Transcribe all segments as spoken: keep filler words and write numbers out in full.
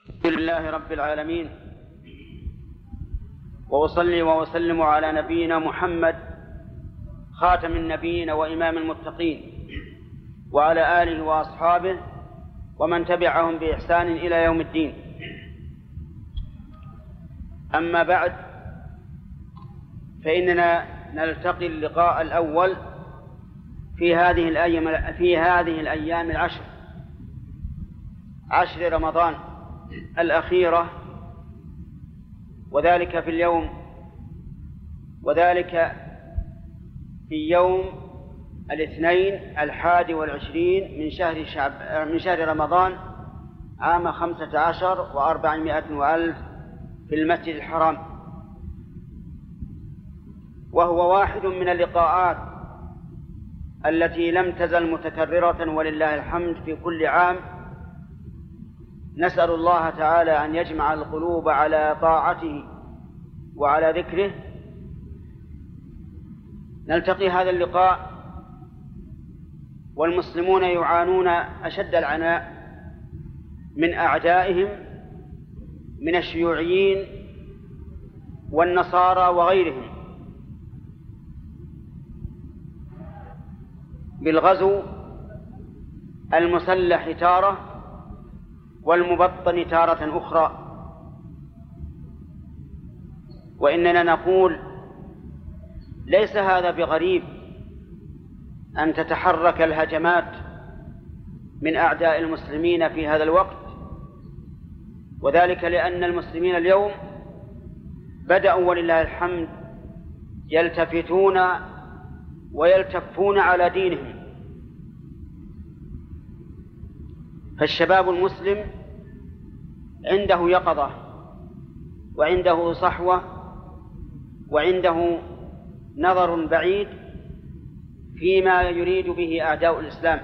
الحمد لله رب العالمين، وأصلي وأسلم على نبينا محمد خاتم النبيين وإمام المتقين، وعلى آله وأصحابه ومن تبعهم بإحسان إلى يوم الدين. أما بعد، فإننا نلتقي اللقاء الأول في هذه الأيام في هذه الأيام العشر عشر رمضان الأخيرة، وذلك في اليوم وذلك في يوم الاثنين الحادي والعشرين من شهر شعب من شهر رمضان عام خمسة عشر وأربعمائة وألف في المسجد الحرام، وهو واحد من اللقاءات التي لم تزل متكررة ولله الحمد في كل عام. نسأل الله تعالى أن يجمع القلوب على طاعته وعلى ذكره. نلتقي هذا اللقاء والمسلمون يعانون أشد العناء من أعدائهم من الشيوعيين والنصارى وغيرهم بالغزو المسلح تارة والمبطن تارة أخرى. وإننا نقول ليس هذا بغريب أن تتحرك الهجمات من أعداء المسلمين في هذا الوقت، وذلك لأن المسلمين اليوم بدأوا ولله الحمد يلتفتون ويلتفون على دينهم. فالشباب المسلم عنده يقظة وعنده صحوة وعنده نظر بعيد فيما يريد به أعداء الإسلام.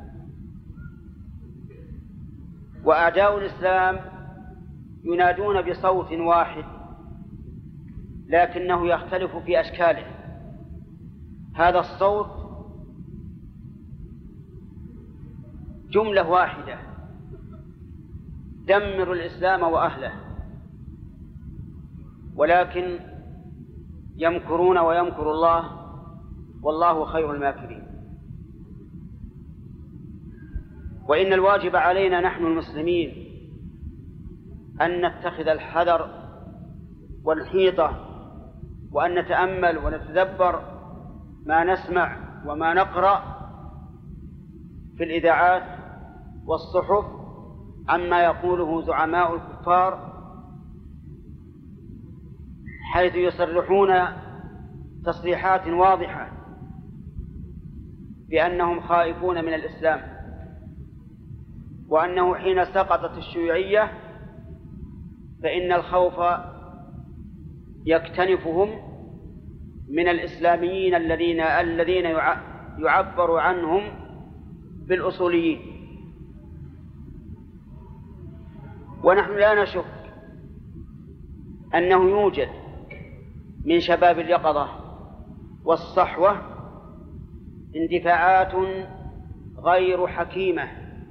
وأعداء الإسلام ينادون بصوت واحد لكنه يختلف في أشكاله. هذا الصوت جملة واحدة: دمر الإسلام وأهله. ولكن يمكرون ويمكر الله والله خير الماكرين. وإن الواجب علينا نحن المسلمين أن نتخذ الحذر والحيطة، وأن نتأمل ونتدبر ما نسمع وما نقرأ في الإذاعات والصحف عما يقوله زعماء الكفار، حيث يصرحون تصريحات واضحة بأنهم خائفون من الإسلام، وأنه حين سقطت الشيوعية فإن الخوف يكتنفهم من الإسلاميين الذين الذين يعبر عنهم بالأصوليين. ونحن لا نشك أنه يوجد من شباب اليقظة والصحوة اندفاعات غير حكيمة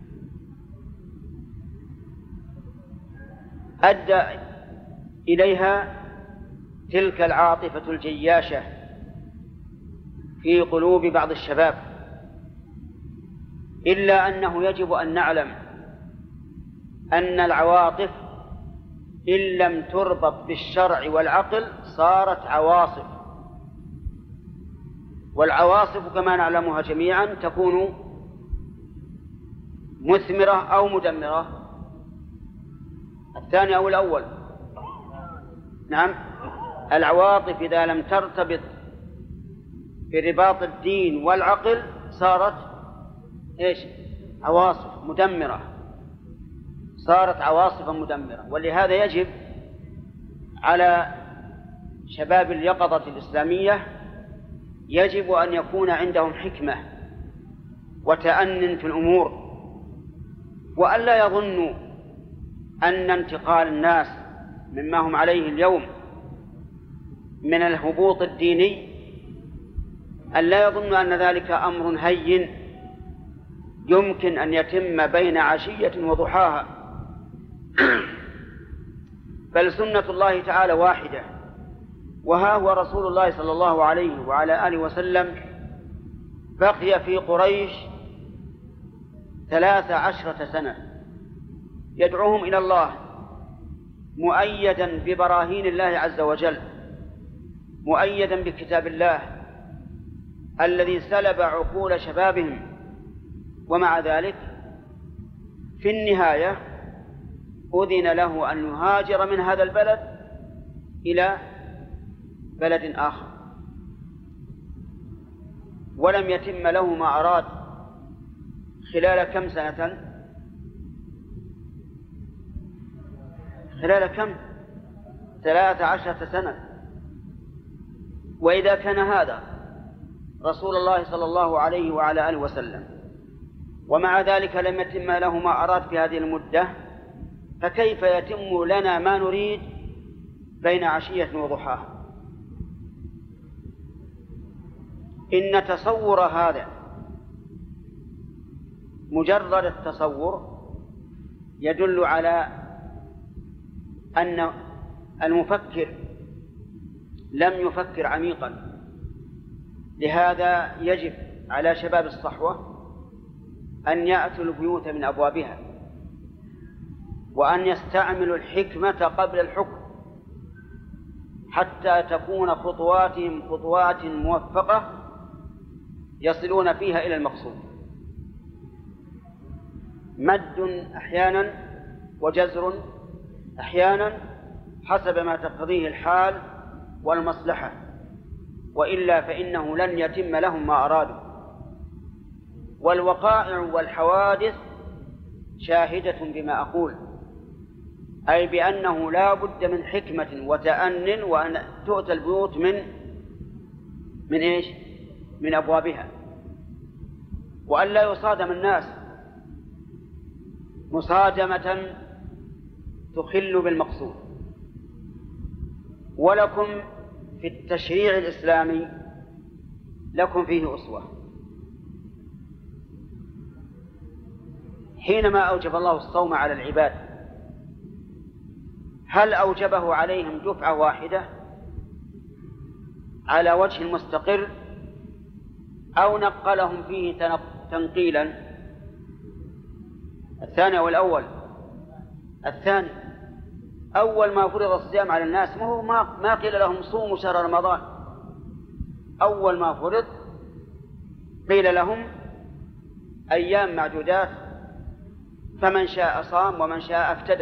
أدى إليها تلك العاطفة الجياشة في قلوب بعض الشباب، إلا أنه يجب أن نعلم أن العواطف إن لم تربط بالشرع والعقل صارت عواصف، والعواصف كما نعلمها جميعا تكون مثمرة أو مدمرة. الثاني أو الأول؟ نعم، العواطف إذا لم ترتبط برباط الدين والعقل صارت إيش؟ عواصف مدمرة، صارت عواصف مدمرة. ولهذا يجب على شباب اليقظة الإسلامية يجب أن يكون عندهم حكمة وتأنٍ في الأمور، وألا يظنوا أن انتقال الناس مما هم عليه اليوم من الهبوط الديني، أن لا يظنوا أن ذلك أمر هين يمكن أن يتم بين عشية وضحاها، بل سنة الله تعالى واحدة. وها هو رسول الله صلى الله عليه وعلى آله وسلم بقي في قريش ثلاث عشرة سنة يدعوهم إلى الله، مؤيدا ببراهين الله عز وجل، مؤيدا بكتاب الله الذي سلب عقول شبابهم. ومع ذلك في النهاية أذن له أن يهاجر من هذا البلد إلى بلد آخر، ولم يتم له ما أراد خلال كم سنة؟ خلال كم؟ ثلاث عشرة سنة. وإذا كان هذا رسول الله صلى الله عليه وعلى آله وسلم ومع ذلك لم يتم له ما أراد في هذه المدة، فكيف يتم لنا ما نريد بين عشية وضحاها؟ إن تصور هذا، مجرد التصور، يدل على أن المفكر لم يفكر عميقا. لهذا يجب على شباب الصحوة أن يأتوا البيوت من أبوابها، وأن يستعملوا الحكمة قبل الحكم، حتى تكون خطواتهم خطوات موفقة يصلون فيها إلى المقصود. مد أحيانا وجزر أحيانا حسب ما تقتضيه الحال والمصلحة، وإلا فإنه لن يتم لهم ما أرادوا. والوقائع والحوادث شاهدة بما أقول، أي بأنه لا بد من حكمة وتأن، وأن تؤتى البيوت من من إيش؟ من أبوابها، وأن لا يصادم الناس مصادمة تخل بالمقصود. ولكم في التشريع الإسلامي لكم فيه أسوة. حينما أوجب الله الصوم على العباد، هل أوجبه عليهم دفعة واحدة على وجه المستقر، أو نقلهم فيه تنقيلا؟ الثاني والأول؟ الثاني. أول ما فرض الصيام على الناس ما قيل لهم صوموا شهر رمضان، أول ما فرض قيل لهم أيام معدودات، فمن شاء صام ومن شاء افتدى.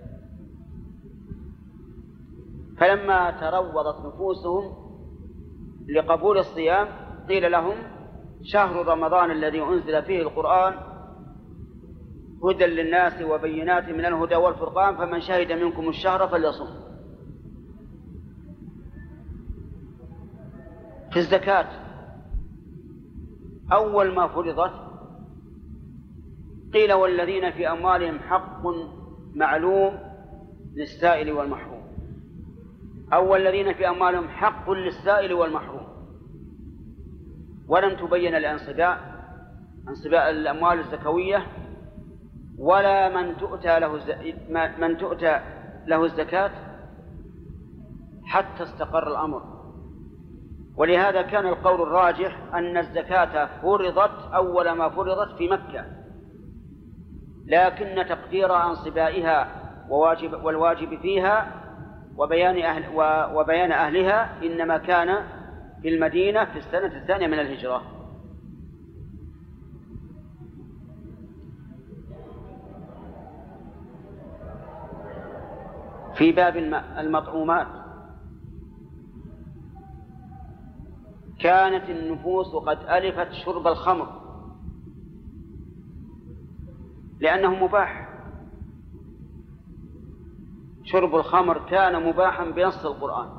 فلما تروضت نفوسهم لقبول الصيام قيل لهم شهر رمضان الذي أنزل فيه القرآن هدى للناس وبينات من الهدى والفرقان، فمن شهد منكم الشهر فليصم. في الزكاة أول ما فرضت قيل والذين في أموالهم حق معلوم للسائل والمحروم، أو الذين في أموالهم حق للسائل والمحروم، ولم تبين الانصباء انصباء الأموال الزكوية ولا من تؤتى له من تؤتى له الزكاة حتى استقر الأمر. ولهذا كان القول الراجح أن الزكاة فرضت أول ما فرضت في مكة، لكن تقدير انصبائها وواجب والواجب فيها وبيان أهل وبيان أهلها إنما كان في المدينة في السنة الثانية من الهجرة. في باب المطعومات كانت النفوس قد ألفت شرب الخمر لأنه مباح. شرب الخمر كان مباحا بنص القرآن.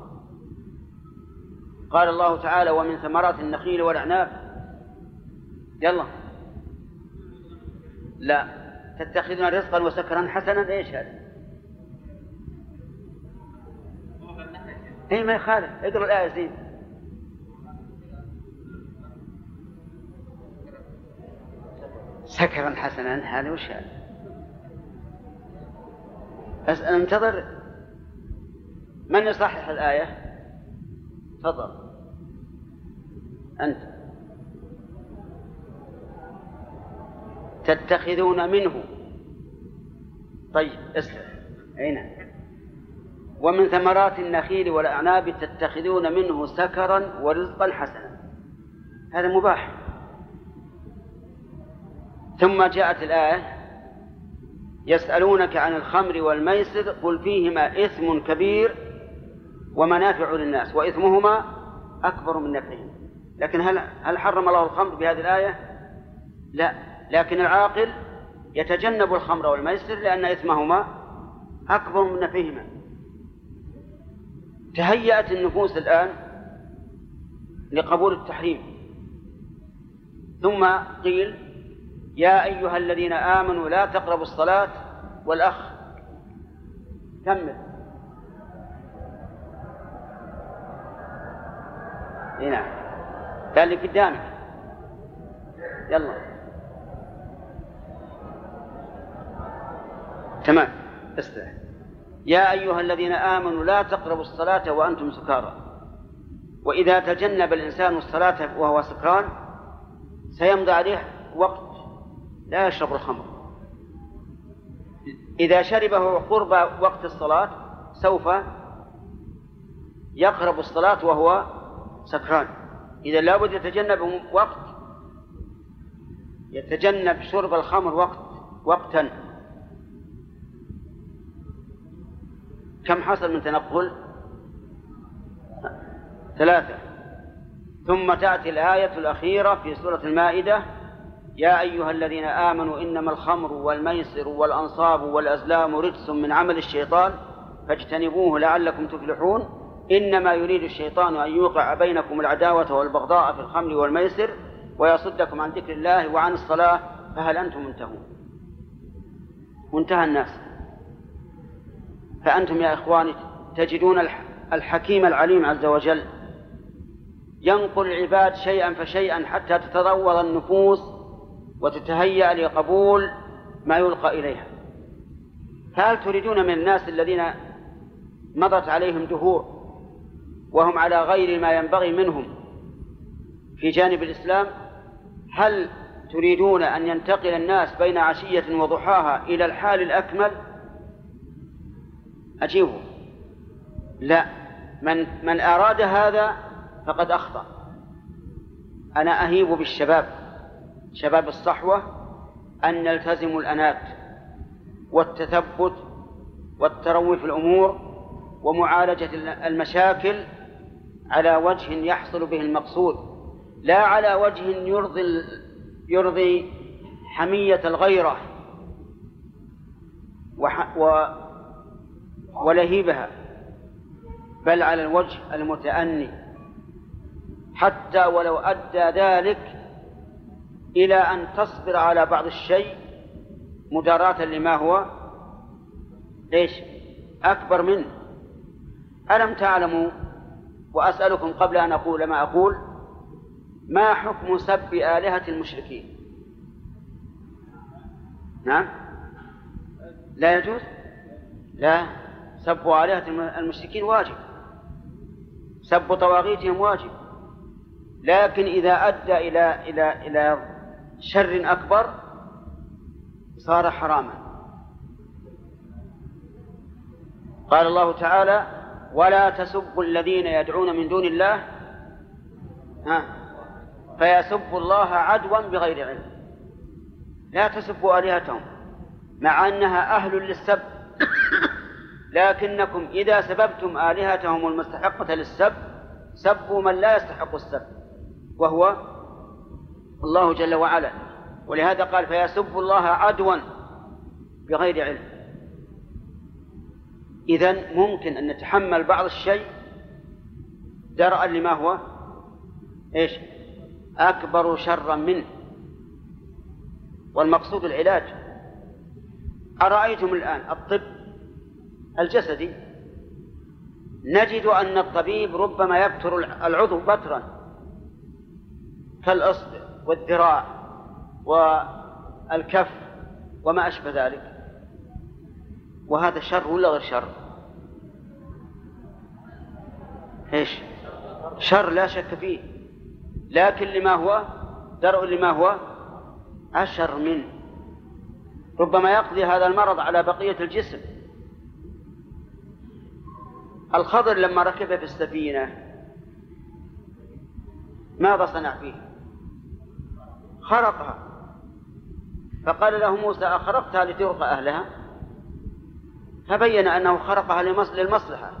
قال الله تعالى ومن ثمرات النخيل والأعناب. يلا لا تتخذون رزقا وسكرا حسنا. ايش هذا؟ اي ما يخالف، اقرأ الآية زين. سكرا حسنا هذا وش هذا؟ انتظر من يصحح الآية؟ تفضل أنت. تتخذون منه. طيب اسمع. أين؟ ومن ثمرات النخيل والأعناب تتخذون منه سكرا ورزقا حسنا. هذا مباح. ثم جاءت الآية يسألونك عن الخمر والميسر قل فيهما إثم كبير ومنافع للناس وإثمهما أكبر من نفعهما. لكن هل هل حرم الله الخمر بهذه الآية؟ لا، لكن العاقل يتجنب الخمر والميسر لأن إثمهما أكبر من نفعهما. تهيأت النفوس الآن لقبول التحريم، ثم قيل يا أيها الذين آمنوا لا تقربوا الصلاة. والأخ كمل. هنا قال لي قدامك. يلا تمام. استرح. يا أيها الذين آمنوا لا تقربوا الصلاة وأنتم سكارى. وإذا تجنب الإنسان الصلاة وهو سكران سيمضي عليه وقت لا يشرب الخمر. إذا شربه قرب وقت الصلاة سوف يقرب الصلاة وهو سكران. إذا لابد يتجنب وقت يتجنب شرب الخمر وقت وقتا. كم حصل من تنقل؟ ثلاثة. ثم تأتي الآية الأخيرة في سورة المائدة يا أيها الذين آمنوا إنما الخمر والميسر والأنصاب والأزلام رجس من عمل الشيطان فاجتنبوه لعلكم تفلحون إنما يريد الشيطان أن يوقع بينكم العداوة والبغضاء في الخمر والميسر ويصدكم عن ذكر الله وعن الصلاة فهل أنتم منتهون؟ وانتهى الناس. فأنتم يا إخواني تجدون الحكيم العليم عز وجل ينقل العباد شيئا فشيئا حتى تتروض النفوس وتتهيأ لقبول ما يلقى إليها. فهل تريدون من الناس الذين مضت عليهم دهور وهم على غير ما ينبغي منهم في جانب الإسلام، هل تريدون أن ينتقل الناس بين عشية وضحاها إلى الحال الأكمل؟ أجيبوا لا. من, من أراد هذا فقد أخطأ. أنا أهيب بالشباب شباب الصحوة أن نلتزم الأنات والتثبت والتروي في الأمور ومعالجة المشاكل على وجه يحصل به المقصود، لا على وجه يرضي, يرضي حمية الغيرة و ولهيبها، بل على الوجه المتأني، حتى ولو أدى ذلك إلى أن تصبر على بعض الشيء مداراة لما هو إيش أكبر منه. ألم تعلموا، وأسألكم قبل أن أقول ما أقول، ما حكم سب آلهة المشركين؟ نعم لا يجوز. لا، سب آلهة المشركين واجب، سب طواغيتهم واجب، لكن إذا أدى إلى إلى إلى شر أكبر صار حراما. قال الله تعالى ولا تسبوا الذين يدعون من دون الله ها فيسبوا الله عدوا بغير علم. لا تسبوا آلهتهم مع أنها أهل للسب، لكنكم إذا سببتم آلهتهم المستحقة للسب سبوا من لا يستحق السب وهو الله جل وعلا. ولهذا قال فيسبوا الله عدوا بغير علم. إذن ممكن أن نتحمل بعض الشيء درءا لما هو إيش أكبر شرا منه، والمقصود العلاج. أرأيتم الآن الطب الجسدي نجد أن الطبيب ربما يبتر العضو بترا كالأصبع والذراع والكف وما أشبه ذلك، وهذا شر ولا غير شر؟ إيش؟ شر لا شك فيه، لكن لما هو درء لما هو أشر منه، ربما يقضي هذا المرض على بقية الجسم. الخضر لما ركب في السفينة ماذا صنع فيه؟ خرقها، فقال له موسى أخرقتها لتغرق أهلها؟ فبين أنه خرقها للمصلحة.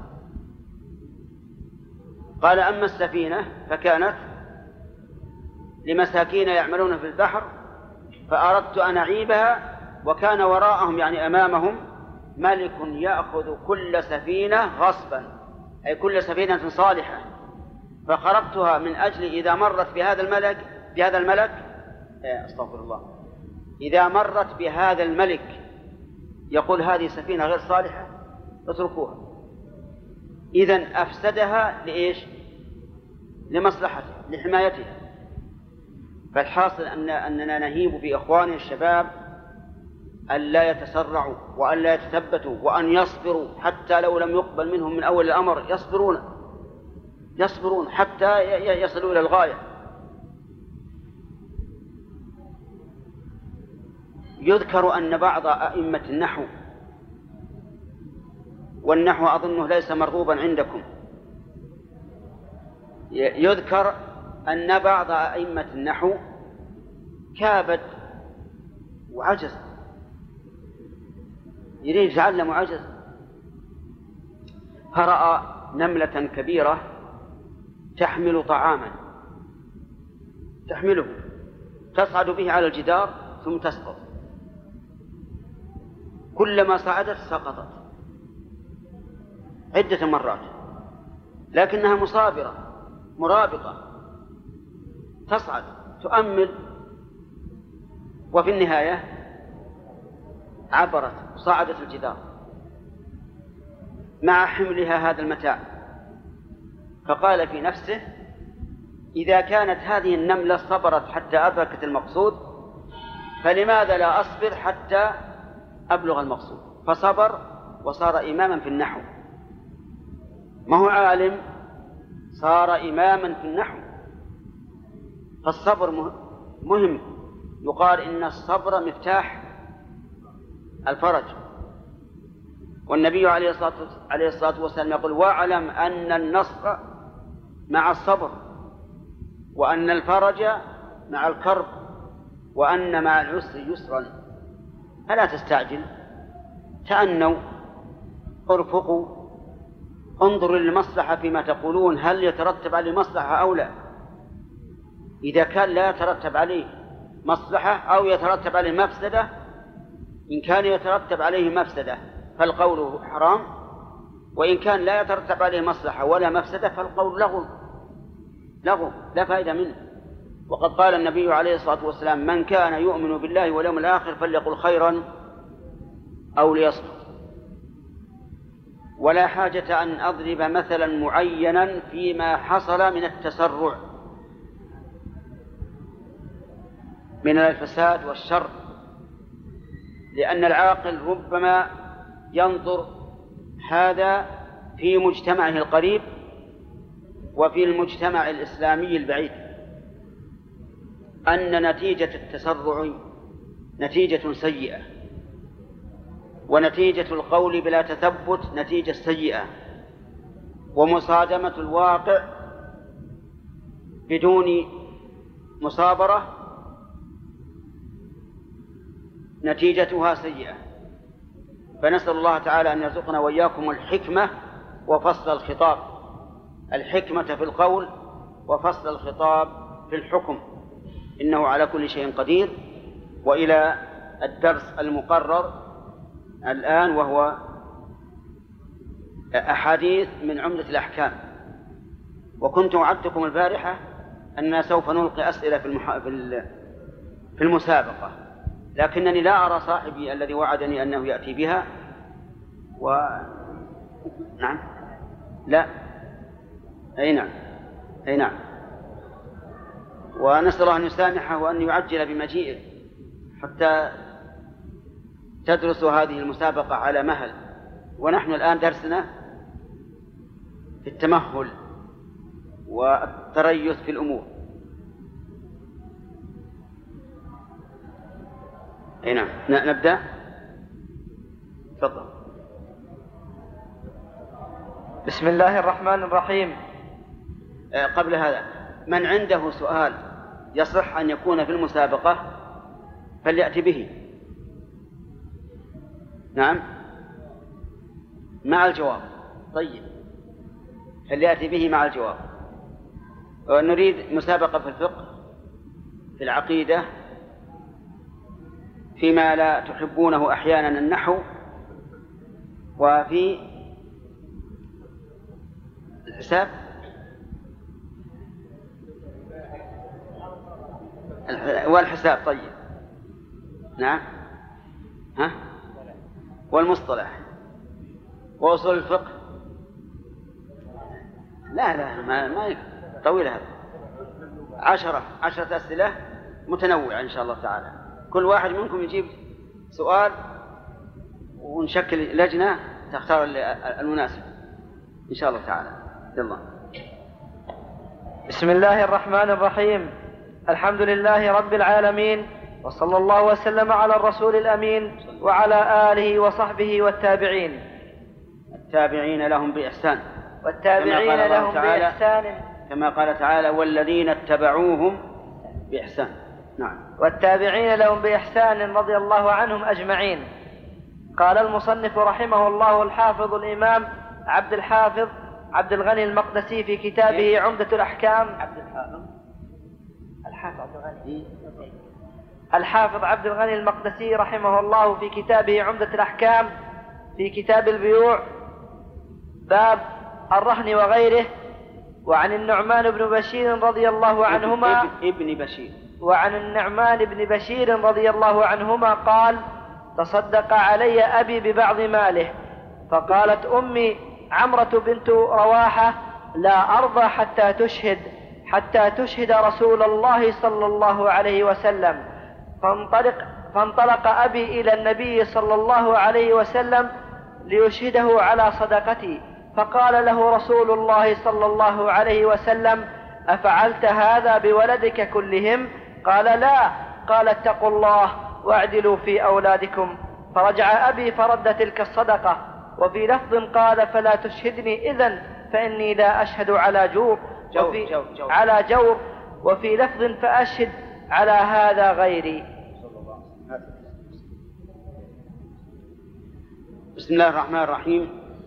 قال أما السفينة فكانت لمساكين يعملون في البحر فأردت أن أعيبها وكان وراءهم يعني أمامهم ملك يأخذ كل سفينة غصبا، أي كل سفينة صالحة، فخرقتها من أجل إذا مرت بهذا الملك بهذا الملك أستغفر الله إذا مرت بهذا الملك يقول هذه سفينة غير صالحة اتركوها. إذن أفسدها لإيش؟ لمصلحته، لحمايتها. فالحاصل أن أننا نهيب بإخواننا الشباب أن لا يتسرعوا وأن لا يتثبتوا وأن يصبروا، حتى لو لم يقبل منهم من أول الأمر يصبرون يصبرون حتى يصلوا إلى الغاية. يذكر أن بعض أئمة النحو، والنحو أظنه ليس مرغوبا عندكم، يذكر أن بعض أئمة النحو كابد وعجز، يريد يتعلم وعجز، فرأى نملة كبيرة تحمل طعاما تحمله تصعد به على الجدار ثم تسقط، كلما صعدت سقطت عدة مرات، لكنها مصابرة مرابطة تصعد تؤمل، وفي النهاية عبرت وصعدت الجدار مع حملها هذا المتاع. فقال في نفسه إذا كانت هذه النملة صبرت حتى أدركت المقصود فلماذا لا أصبر حتى أبلغ المقصود؟ فصبر وصار إماما في النحو، ما هو عالم، صار إماما في النحو. فالصبر مهم، يقال إن الصبر مفتاح الفرج، والنبي عليه الصلاة والسلام يقول واعلم أن النصر مع الصبر وأن الفرج مع الكرب وأن مع العسر يسرا. فلا تستعجل، تأنوا، ارفقوا، انظروا للمصلحة فيما تقولون، هل يترتب عليه مصلحة أو لا؟ إذا كان لا يترتب عليه مصلحة أو يترتب عليه مفسدة، إن كان يترتب عليه مفسدة فالقول حرام، وإن كان لا يترتب عليه مصلحة ولا مفسدة فالقول لغو لغو لا فائدة منه. وقد قال النبي عليه الصلاة والسلام من كان يؤمن بالله واليوم الآخر فليقل خيرا أو ليصمت. ولا حاجة أن أضرب مثلا معينا فيما حصل من التسرع من الفساد والشر، لأن العاقل ربما ينظر هذا في مجتمعه القريب وفي المجتمع الإسلامي البعيد، أن نتيجة التسرع نتيجة سيئة، ونتيجة القول بلا تثبت نتيجة سيئة، ومصادمة الواقع بدون مصابرة نتيجتها سيئة. فنسأل الله تعالى أن يرزقنا وإياكم الحكمة وفصل الخطاب، الحكمة في القول وفصل الخطاب في الحكم، إنه على كل شيء قدير. وإلى الدرس المقرر الآن، وهو أحاديث من عمدة الأحكام. وكنت وعدتكم البارحة أننا سوف نلقي أسئلة في, المح... في المسابقة، لكنني لا أرى صاحبي الذي وعدني أنه يأتي بها. و... نعم لا أي نعم أي نعم ونسأل الله أن يسامحه وأن يعجل بمجيئه حتى تدرس هذه المسابقة على مهل. ونحن الآن درسنا في التمهل والتريث في الأمور. أي نعم، نبدأ. تفضل. بسم الله الرحمن الرحيم. قبل هذا، من عنده سؤال يصح أن يكون في المسابقة فليأتي به. نعم، مع الجواب. طيب، فليأتي به مع الجواب. ونريد مسابقة في الفقه، في العقيدة، فيما لا تحبونه أحيانا النحو، وفي الحساب والحساب. طيب، نعم، ها، والمصطلح وأصول الفقه. لا لا ما ما طويل هذا. عشرة عشرة أسئلة متنوعة إن شاء الله تعالى. كل واحد منكم يجيب سؤال ونشكل لجنة تختار المناسب إن شاء الله تعالى. يلا. بسم الله الرحمن الرحيم. الحمد لله رب العالمين، وصلى الله وسلم على الرسول الأمين وعلى آله وصحبه والتابعين التابعين لهم بإحسان والتابعين لهم بإحسان كما قال تعالى والذين اتبعوهم بإحسان. نعم. والتابعين لهم بإحسان رضي الله عنهم أجمعين. قال المصنف رحمه الله الحافظ الإمام عبد الحافظ عبد الغني المقدسي في كتابه عمدة الأحكام. عبد الحافظ الحافظ عبد الغني الحافظ عبد الغني المقدسي رحمه الله في كتابه عمدة الأحكام في كتاب البيوع باب الرهن وغيره. وعن النعمان بن بشير رضي الله عنهما ابن بشير وعن النعمان بن بشير رضي الله عنهما قال: تصدق علي أبي ببعض ماله، فقالت أمي عمرة بنت رواحة: لا أرضى حتى تشهد حتى تشهد رسول الله صلى الله عليه وسلم. فانطلق, فانطلق أبي إلى النبي صلى الله عليه وسلم ليشهده على صدقتي، فقال له رسول الله صلى الله عليه وسلم: أفعلت هذا بولدك كلهم؟ قال: لا. قال: اتقوا الله واعدلوا في أولادكم. فرجع أبي فرد تلك الصدقة. وفي لفظ قال: فلا تشهدني إذن فإني لا أشهد على جور وفي جو جو. على جور وفي لفظ فأشهد على هذا غيري. بسم الله الرحمن الرحيم.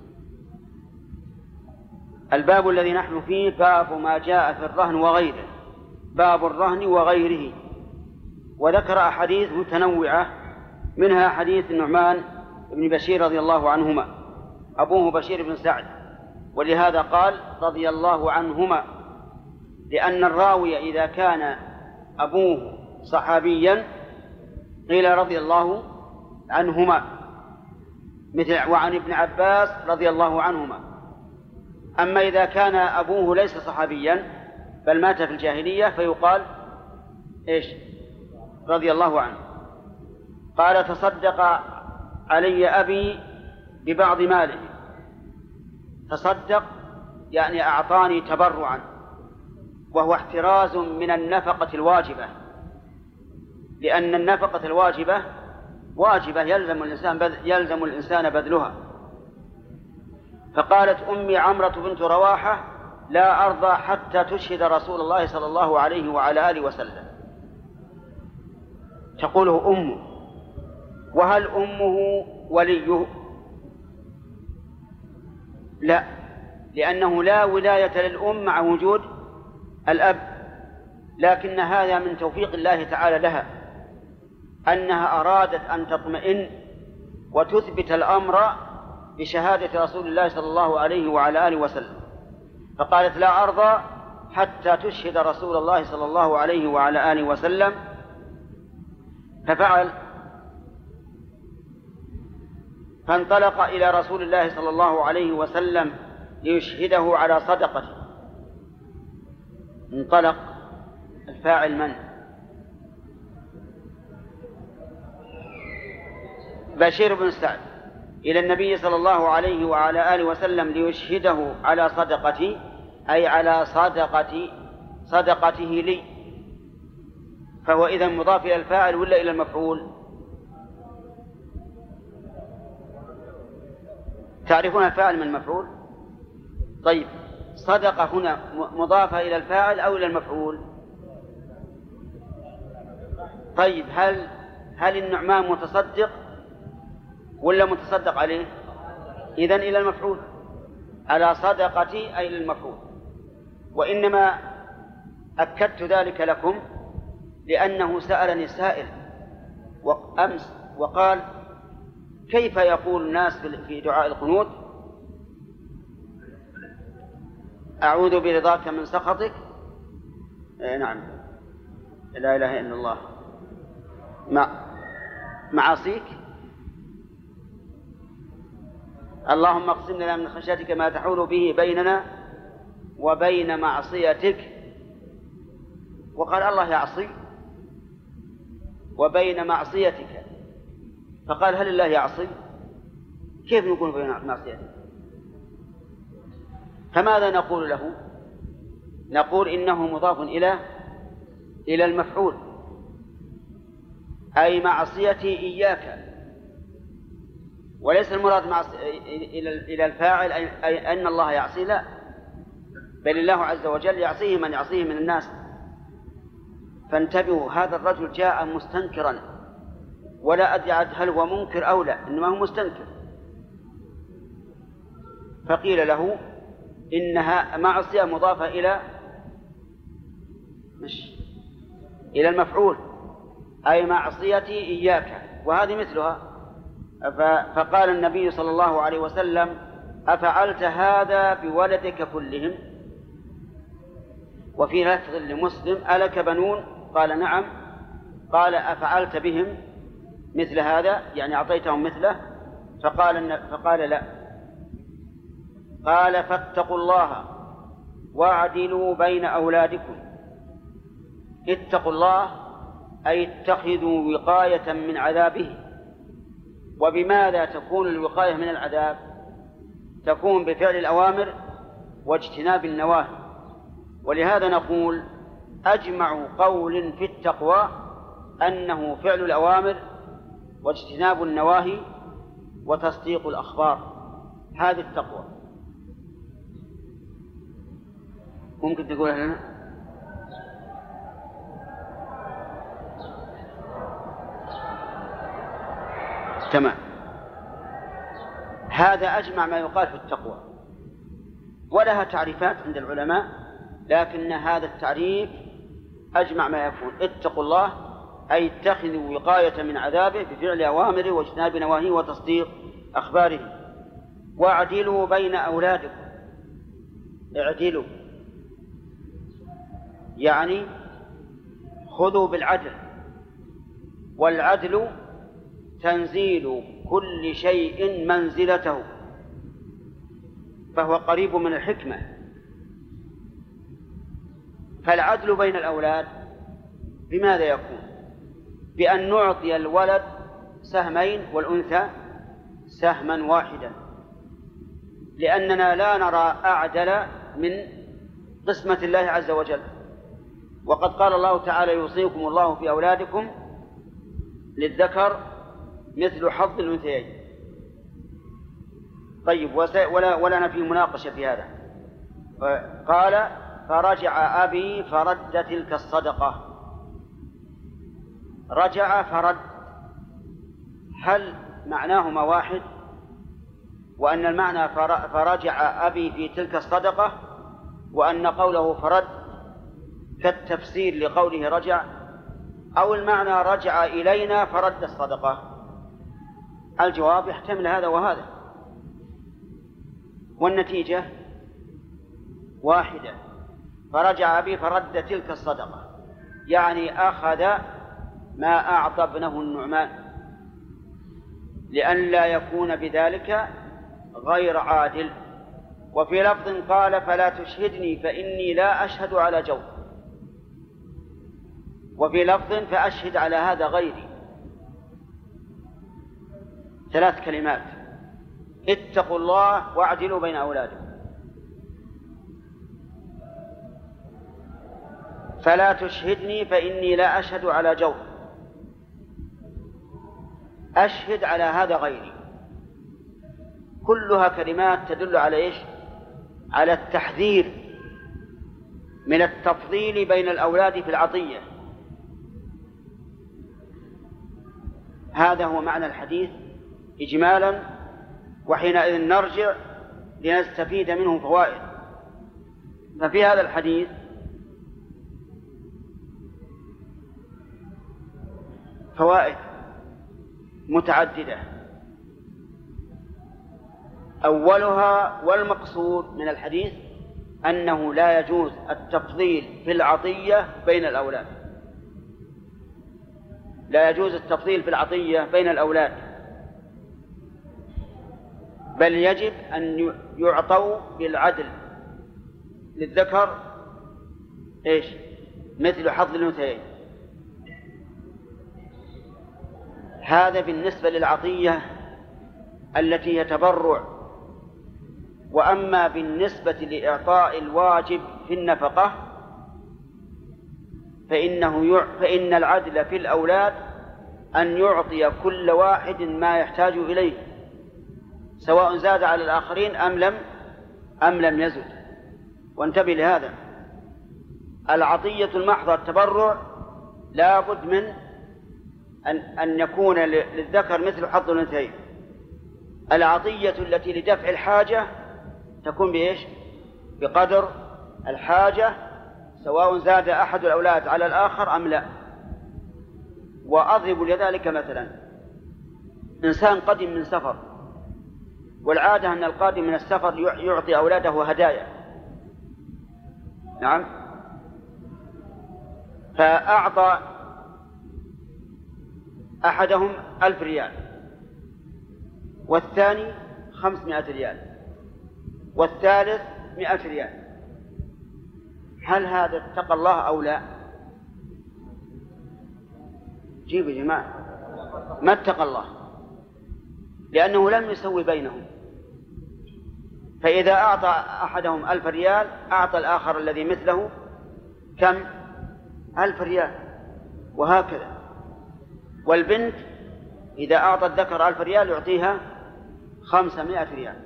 الباب الذي نحن فيه باب ما جاء في الرهن وغيره، باب الرهن وغيره. وذكر أحاديث متنوعة، منها حديث النعمان بن بشير رضي الله عنهما، أبوه بشير بن سعد، ولهذا قال رضي الله عنهما، لأن الراوي إذا كان أبوه صحابيا قيل رضي الله عنهما، مثل وعن ابن عباس رضي الله عنهما. أما إذا كان أبوه ليس صحابيا بل مات في الجاهلية فيقال إيش؟ رضي الله عنه. قال: تصدق علي أبي ببعض ماله. تصدق يعني أعطاني تبرعا، وهو احتراز من النفقة الواجبة، لأن النفقة الواجبة واجبة يلزم الإنسان بذل يلزم الإنسان بذلها. فقالت أمي عمرة بنت رواحة: لا أرضى حتى تشهد رسول الله صلى الله عليه وعلى آله وسلم. تقوله أمه. وهل أمه وليه؟ لا، لأنه لا ولاية للأم مع وجود الأب، لكن هذا من توفيق الله تعالى لها، أنها أرادت أن تطمئن وتثبت الأمر بشهادة رسول الله صلى الله عليه وعلى آله وسلم، فقالت: لا أرضى حتى تشهد رسول الله صلى الله عليه وعلى آله وسلم. ففعل، فانطلق إلى رسول الله صلى الله عليه وسلم ليشهده على صدقته. انطلق، الفاعل من؟ بشير بن سعد، إلى النبي صلى الله عليه وعلى آله وسلم ليشهده على صدقته. أي على صدقة صدقته لي، فهو إذا مضاف إلى الفاعل ولا إلى المفعول؟ تعرفون الفاعل من المفعول؟ طيب صدقة هنا مضافة إلى الفاعل أو إلى المفعول؟ طيب هل هل النعمان متصدق ولا متصدق عليه؟ إذن إلى المفعول، على صدقتي أي للمفعول. وإنما أكدت ذلك لكم لأنه سألني سائل أمس وقال: كيف يقول الناس في دعاء القنوت أعوذ برضاك من سخطك؟ إيه نعم، لا إله إلا الله، مع معاصيك، اللهم اقسم لنا من خشيتك ما تحول به بيننا وبين معصيتك. وقال الله يعصي وبين معصيتك، فقال هل الله يعصي؟ كيف نقول بين معصيتك؟ فماذا نقول له؟ نقول إنه مضاف إلى إلى المفعول، أي معصيتي إياك، وليس المراد مع إلى الفاعل أي أن الله يعصي، لا، بل الله عز وجل يعصيه من يعصيه من الناس. فانتبهوا، هذا الرجل جاء مستنكرا، ولا أدري هل هو منكر أو لا، إنما هو مستنكر. فقيل له إنها معصية مضافة إلى مش إلى المفعول، أي معصيتي إياك، وهذه مثلها. فقال النبي صلى الله عليه وسلم: أفعلت هذا بولدك كلهم؟ وفي لفظ لمسلم: ألك بنون؟ قال: نعم. قال: أفعلت بهم مثل هذا، يعني أعطيتهم مثله؟ فقال فقال لا. قال: فاتقوا الله واعدلوا بين أولادكم. اتقوا الله أي اتخذوا وقاية من عذابه. وبماذا تكون الوقاية من العذاب؟ تكون بفعل الأوامر واجتناب النواهي. ولهذا نقول: أجمع قول في التقوى أنه فعل الأوامر واجتناب النواهي وتصديق الأخبار، هذه التقوى. ممكن تقولها لنا؟ تمام. هذا أجمع ما يقال في التقوى، ولها تعريفات عند العلماء، لكن هذا التعريف أجمع ما يكون. اتقوا الله أي اتخذوا وقاية من عذابه بفعل أوامره واجتناب نواهيه وتصديق أخباره. واعدلوا بين أولادكم. اعدلوا يعني خذوا بالعدل، والعدل تنزيل كل شيء منزلته، فهو قريب من الحكمة. فالعدل بين الأولاد بماذا يكون؟ بأن نعطي الولد سهمين والأنثى سهما واحدا، لأننا لا نرى أعدل من قسمة الله عز وجل. وقد قال الله تعالى: يوصيكم الله في أولادكم للذكر مثل حظ الأنثيين. طيب، ولا ولنا في مناقشة في هذا. قال: فرجع أبي فرد تلك الصدقة. رجع فرد، هل معناهما واحد؟ وأن المعنى فرجع أبي في تلك الصدقة، وأن قوله فرد كالتفسير لقوله رجع، أو المعنى رجع إلينا فرد الصدقة؟ الجواب يحتمل هذا وهذا، والنتيجة واحدة. فرجع أبي فرد تلك الصدقة، يعني أخذ ما أعطى ابنه النعمان، لئلا يكون بذلك غير عادل. وفي لفظ قال: فلا تشهدني فإني لا أشهد على جور. وفي لفظ: فأشهد على هذا غيري. ثلاث كلمات: اتقوا الله واعدلوا بين أولادكم. فلا تشهدني فإني لا أشهد على جور. أشهد على هذا غيري، كلها كلمات تدل على إيش؟ على التحذير من التفضيل بين الأولاد في العطية. هذا هو معنى الحديث إجمالا، وحينئذ نرجع لنستفيد منه فوائد. ففي هذا الحديث فوائد متعددة، أولها والمقصود من الحديث أنه لا يجوز التفضيل في العطية بين الأولاد، لا يجوز التفضيل في العطية بين الأولاد، بل يجب أن يعطوا بالعدل، للذكر إيش؟ مثل حظ الأنثيين. هذا بالنسبة للعطية التي هي تبرع. وأما بالنسبة لإعطاء الواجب في النفقة فإنه يع... فإن العدل في الأولاد أن يعطي كل واحد ما يحتاج إليه، سواء زاد على الآخرين أم لم أم لم يزد. وانتبه لهذا، العطية المحضة التبرع لا بد من أن, أن يكون للذكر مثل حظ الأنثيين. العطية التي لدفع الحاجة تكون بإيش؟ بقدر الحاجة، سواء زاد أحد الأولاد على الآخر أم لا. وأضرب لذلك مثلا، إنسان قدم من سفر، والعادة أن القادم من السفر يعطي أولاده هدايا، نعم، فأعطى أحدهم ألف ريال، والثاني خمسمائة ريال، والثالث مائة ريال. هل هذا اتقى الله أو لا؟ جيبوا يا جماعة، ما اتقى الله، لأنه لم يسوي بينهم. فإذا أعطى أحدهم ألف ريال أعطى الآخر الذي مثله كم؟ ألف ريال، وهكذا. والبنت إذا أعطى الذكر ألف ريال يعطيها خمسمائة ريال.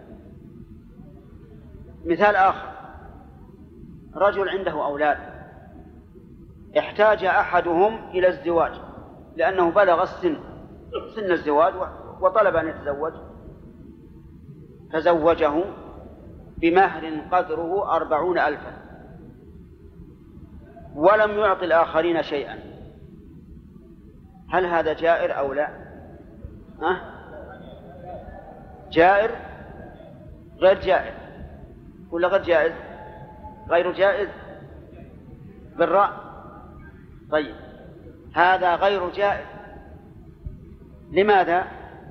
مثال آخر، رجل عنده أولاد، احتاج أحدهم إلى الزواج لأنه بلغ السن سن الزواج وطلب أن يتزوج، فزوجه بمهر قدره أربعون ألفا، ولم يعطي الآخرين شيئا. هل هذا جائر أو لا؟ أه؟ جائر؟ غير جائر؟ ولا غير جائز؟ غير جائز بالرأي. طيب، هذا غير جائز. لماذا؟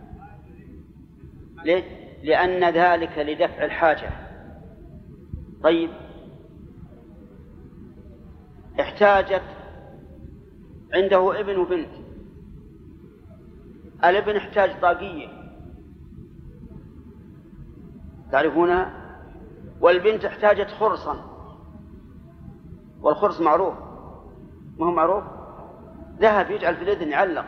ليه؟ لأن ذلك لدفع الحاجة. طيب، احتاجت عنده ابن وبنت، الابن احتاج طاقية تعرفونها، والبنت احتاجت خرصا، والخرص معروف، ما هو معروف؟ ذهب يجعل في الإذن يعلق.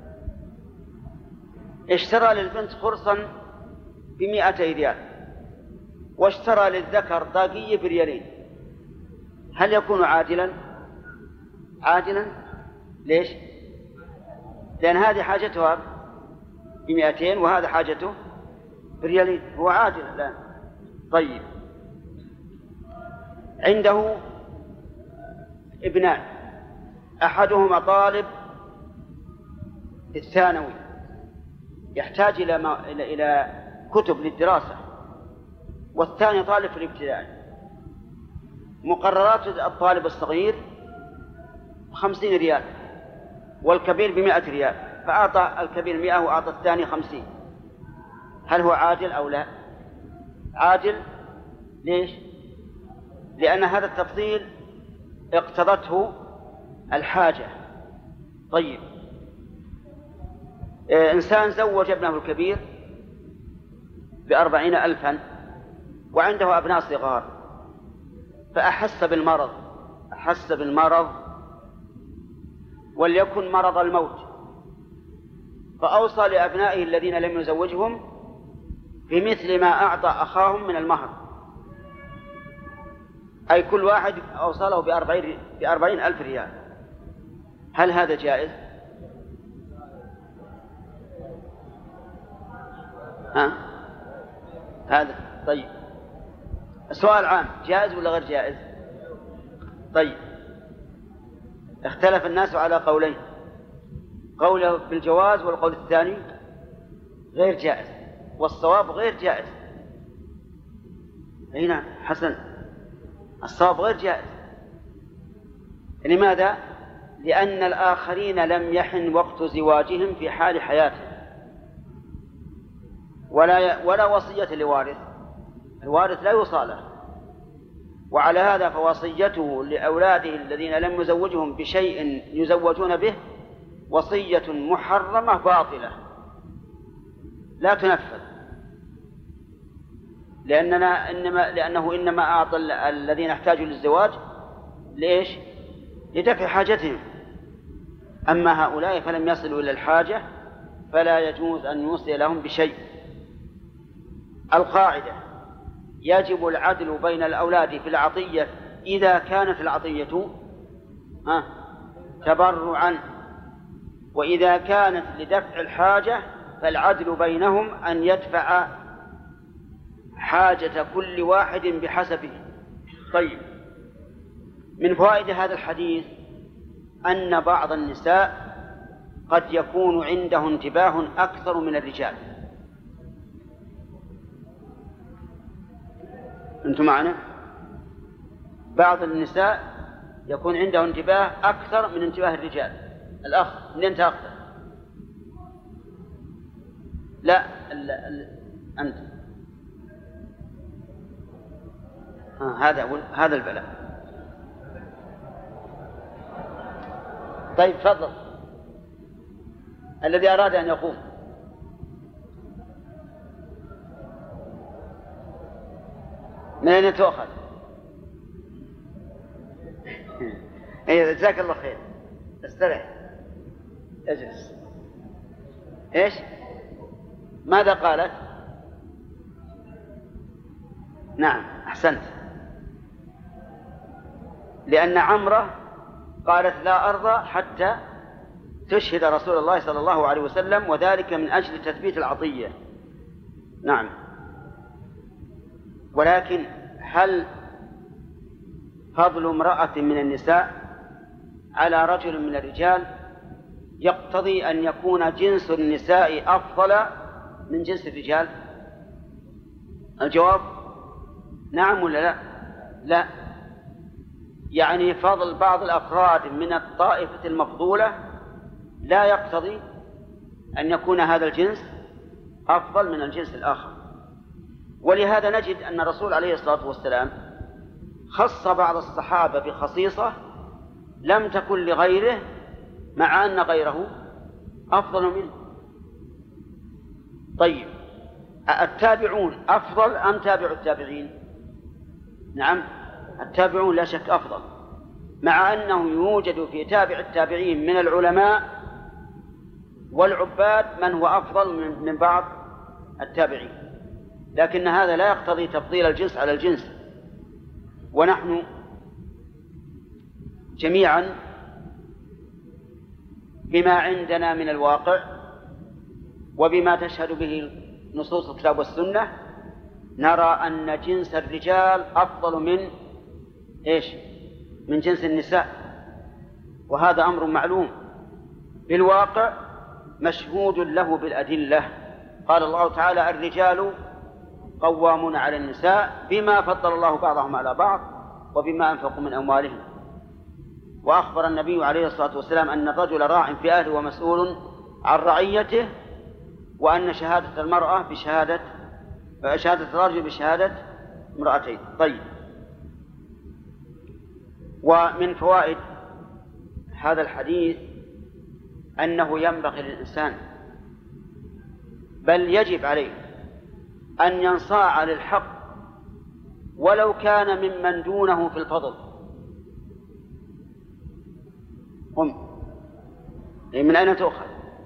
اشترى للبنت خرصا بمئتي ريال، واشترى للذكر طاقية بريالين. هل يكون عادلا؟ عادلا. ليش؟ لأن هذه حاجتها بمئتين وهذا حاجته بريالين، هو عادل الآن. طيب، عنده ابنان، أحدهما طالب في الثانوي يحتاج إلى ما... إلى إلى كتب للدراسة، والثاني طالب في الابتدائي. مقررات الطالب الصغير خمسين ريال والكبير بمائة ريال، فأعطى الكبير مئة وأعطى الثاني خمسين. هل هو عادل أو لا؟ عادل. ليش؟ لأن هذا التفضيل اقتضته الحاجة. طيب، إنسان زوج ابنه الكبير بأربعين ألفا وعنده أبناء صغار، فأحس بالمرض أحس بالمرض وليكن مرض الموت، فأوصى لأبنائه الذين لم يزوجهم بمثل ما أعطى أخاهم من المهر، أي كل واحد أوصله بأربعين, بأربعين ألف ريال. هل هذا جائز؟ ها؟ هذا طيب. السؤال عام، جائز ولا غير جائز؟ طيب، اختلف الناس على قولين، قوله بالجواز والقول الثاني غير جائز، والصواب غير جائز. هنا حسن، الصواب غير جائز. لماذا؟ لأن الآخرين لم يحن وقت زواجهم في حال حياتهم، ولا ولا وصية لوارث، الوارث لا يوصى له، وعلى هذا فوصيته لأولاده الذين لم يزوجهم بشيء يزوجون به وصية محرمة باطلة لا تنفذ، لأننا إنما لأنه إنما أعطى الذين احتاجوا للزواج ليش؟ لدفع حاجتهم، أما هؤلاء فلم يصلوا إلى الحاجة فلا يجوز أن يوصي لهم بشيء. القاعدة: يجب العدل بين الأولاد في العطية إذا كانت العطية تبرعا، وإذا كانت لدفع الحاجة فالعدل بينهم أن يدفع حاجة كل واحد بحسبه. طيب، من فوائد هذا الحديث أن بعض النساء قد يكون عنده انتباه أكثر من الرجال. أنتم معنا؟ بعض النساء يكون عنده انتباه أكثر من انتباه الرجال. الأخ من أنت أخذ؟ لا ال ال أنت. آه هذا هذا البلاء. طيب تفضل، الذي أراد أن يقوم. من أين تؤخذ؟ إيه، جزاك الله خير. استرح، اجلس. إيش؟ ماذا قالت؟ نعم، أحسنت. لأن عمرة قالت لا أرضى حتى تشهد رسول الله صلى الله عليه وسلم، وذلك من أجل تثبيت العطية. نعم. ولكن هل فضل امرأة من النساء على رجل من الرجال يقتضي أن يكون جنس النساء أفضل من جنس الرجال؟ الجواب نعم ولا لا؟ لا. يعني فضل بعض الأفراد من الطائفة المفضولة لا يقتضي أن يكون هذا الجنس أفضل من الجنس الآخر. ولهذا نجد أن الرسول عليه الصلاة والسلام خص بعض الصحابة بخصيصة لم تكن لغيره، مع أن غيره أفضل منه. طيب، التابعون أفضل أم تابع التابعين؟ نعم، التابعون لا شك أفضل، مع أنه يوجد في تابع التابعين من العلماء والعباد من هو أفضل من بعض التابعين، لكن هذا لا يقتضي تفضيل الجنس على الجنس. ونحن جميعا بما عندنا من الواقع وبما تشهد به نصوص الكتاب والسنة نرى أن جنس الرجال أفضل من إيش؟ من جنس النساء، وهذا أمر معلوم بالواقع مشهود له بالأدلة. قال الله تعالى: الرجال قوامون على النساء بما فضل الله بعضهم على بعض وبما أنفقوا من أموالهم. وأخبر النبي عليه الصلاة والسلام أن الرجل راع في أهله ومسؤول عن رعيته، وأن شهادة المرأة بشهادة شهادة الرجل بشهادة امرأتين. طيب، ومن فوائد هذا الحديث أنه ينبغي للإنسان بل يجب عليه أن ينصاع للحق ولو كان ممن دونه في الفضل. قم. من أين تؤخذ؟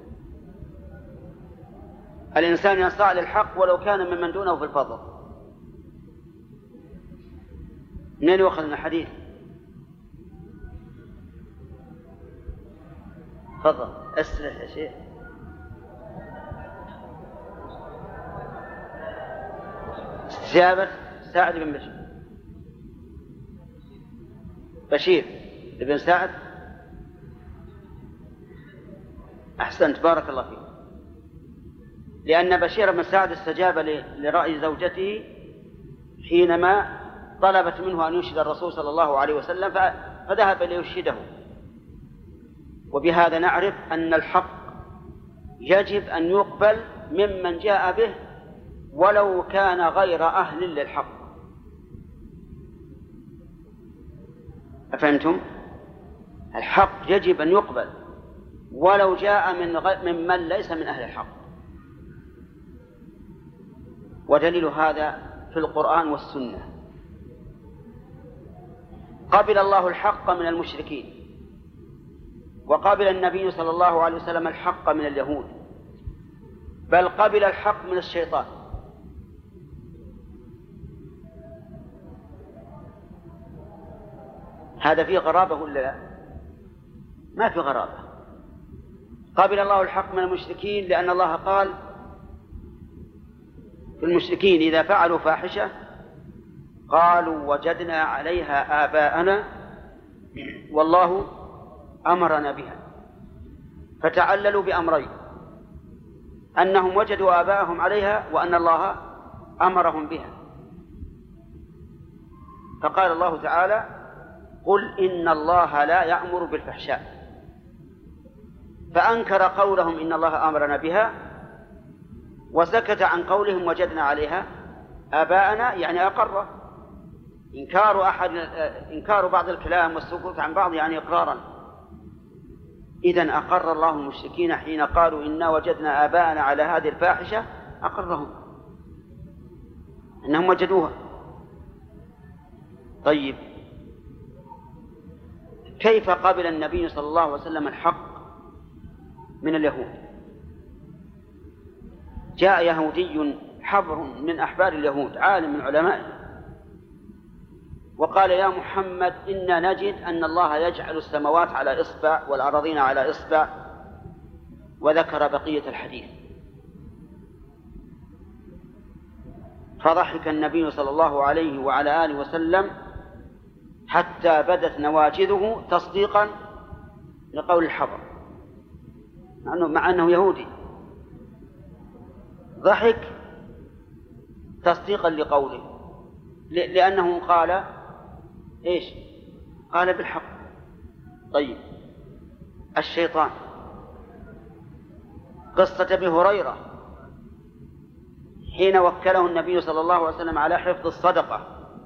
الإنسان ينصاع للحق ولو كان ممن دونه في الفضل. منين يؤخذ من الحديث؟ تفضل أسرح يا شيخ. استجابة سعد بن بشير بشير بن سعد. أحسنت بارك الله فيك. لأن بشير بن سعد استجاب لرأي زوجته حينما طلبت منه أن يشهد الرسول صلى الله عليه وسلم فذهب ليشهده. وبهذا نعرف أن الحق يجب أن يقبل ممن جاء به ولو كان غير أهل للحق. أفهمتم؟ الحق يجب أن يقبل ولو جاء من ممن ليس من أهل الحق. ودليل هذا في القرآن والسنة. قبل الله الحق من المشركين، وقبل النبي صلى الله عليه وسلم الحق من اليهود، بل قبل الحق من الشيطان. هذا فيه غرابة ولا لا؟ ما في غرابة. قبل الله الحق من المشركين لأن الله قال في المشركين إذا فعلوا فاحشة قالوا وجدنا عليها آباءنا والله أمرنا بها. فتعللوا بأمرين: أنهم وجدوا آباءهم عليها وأن الله أمرهم بها. فقال الله تعالى: قل إن الله لا يأمر بالفحشاء. فأنكر قولهم إن الله أمرنا بها وسكت عن قولهم وجدنا عليها آباءنا، يعني أقر. إنكار أحد إنكار بعض الكلام والسكوت عن بعض يعني إقرارا. إذن أقر الله المشركين حين قالوا إنا وجدنا آباءنا على هذه الفاحشة، أقرهم أنهم وجدوها. طيب، كيف قبل النبي صلى الله عليه وسلم الحق من اليهود؟ جاء يهودي حبر من أحبار اليهود، عالم من علمائهم، وقال: يا محمد، إنا نجد أن الله يجعل السماوات على إصبع والأراضين على إصبع، وذكر بقية الحديث. فضحك النبي صلى الله عليه وعلى آله وسلم حتى بدت نواجذه تصديقا لقول الحبر، مع أنه يهودي. ضحك تصديقا لقوله، لأنه قال إيش؟ قال بالحق. طيب، الشيطان، قصة أبي هريرة حين وكله النبي صلى الله عليه وسلم على حفظ الصدقة،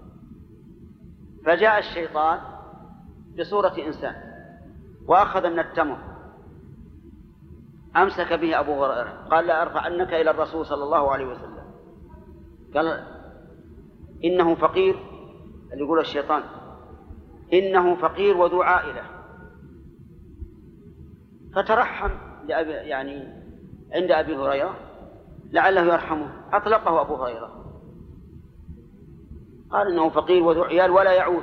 فجاء الشيطان بصورة إنسان وأخذ من التمر، أمسك به أبو هريرة، قال: لا أرفعنك إلى الرسول صلى الله عليه وسلم. قال: إنه فقير، اللي يقول الشيطان إنه فقير وذو عائلة. فترحم لأبي يعني عند أبي هريرة لعله يرحمه، أطلقه أبو هريرة، قال: إنه فقير وذو عيال ولا يعود،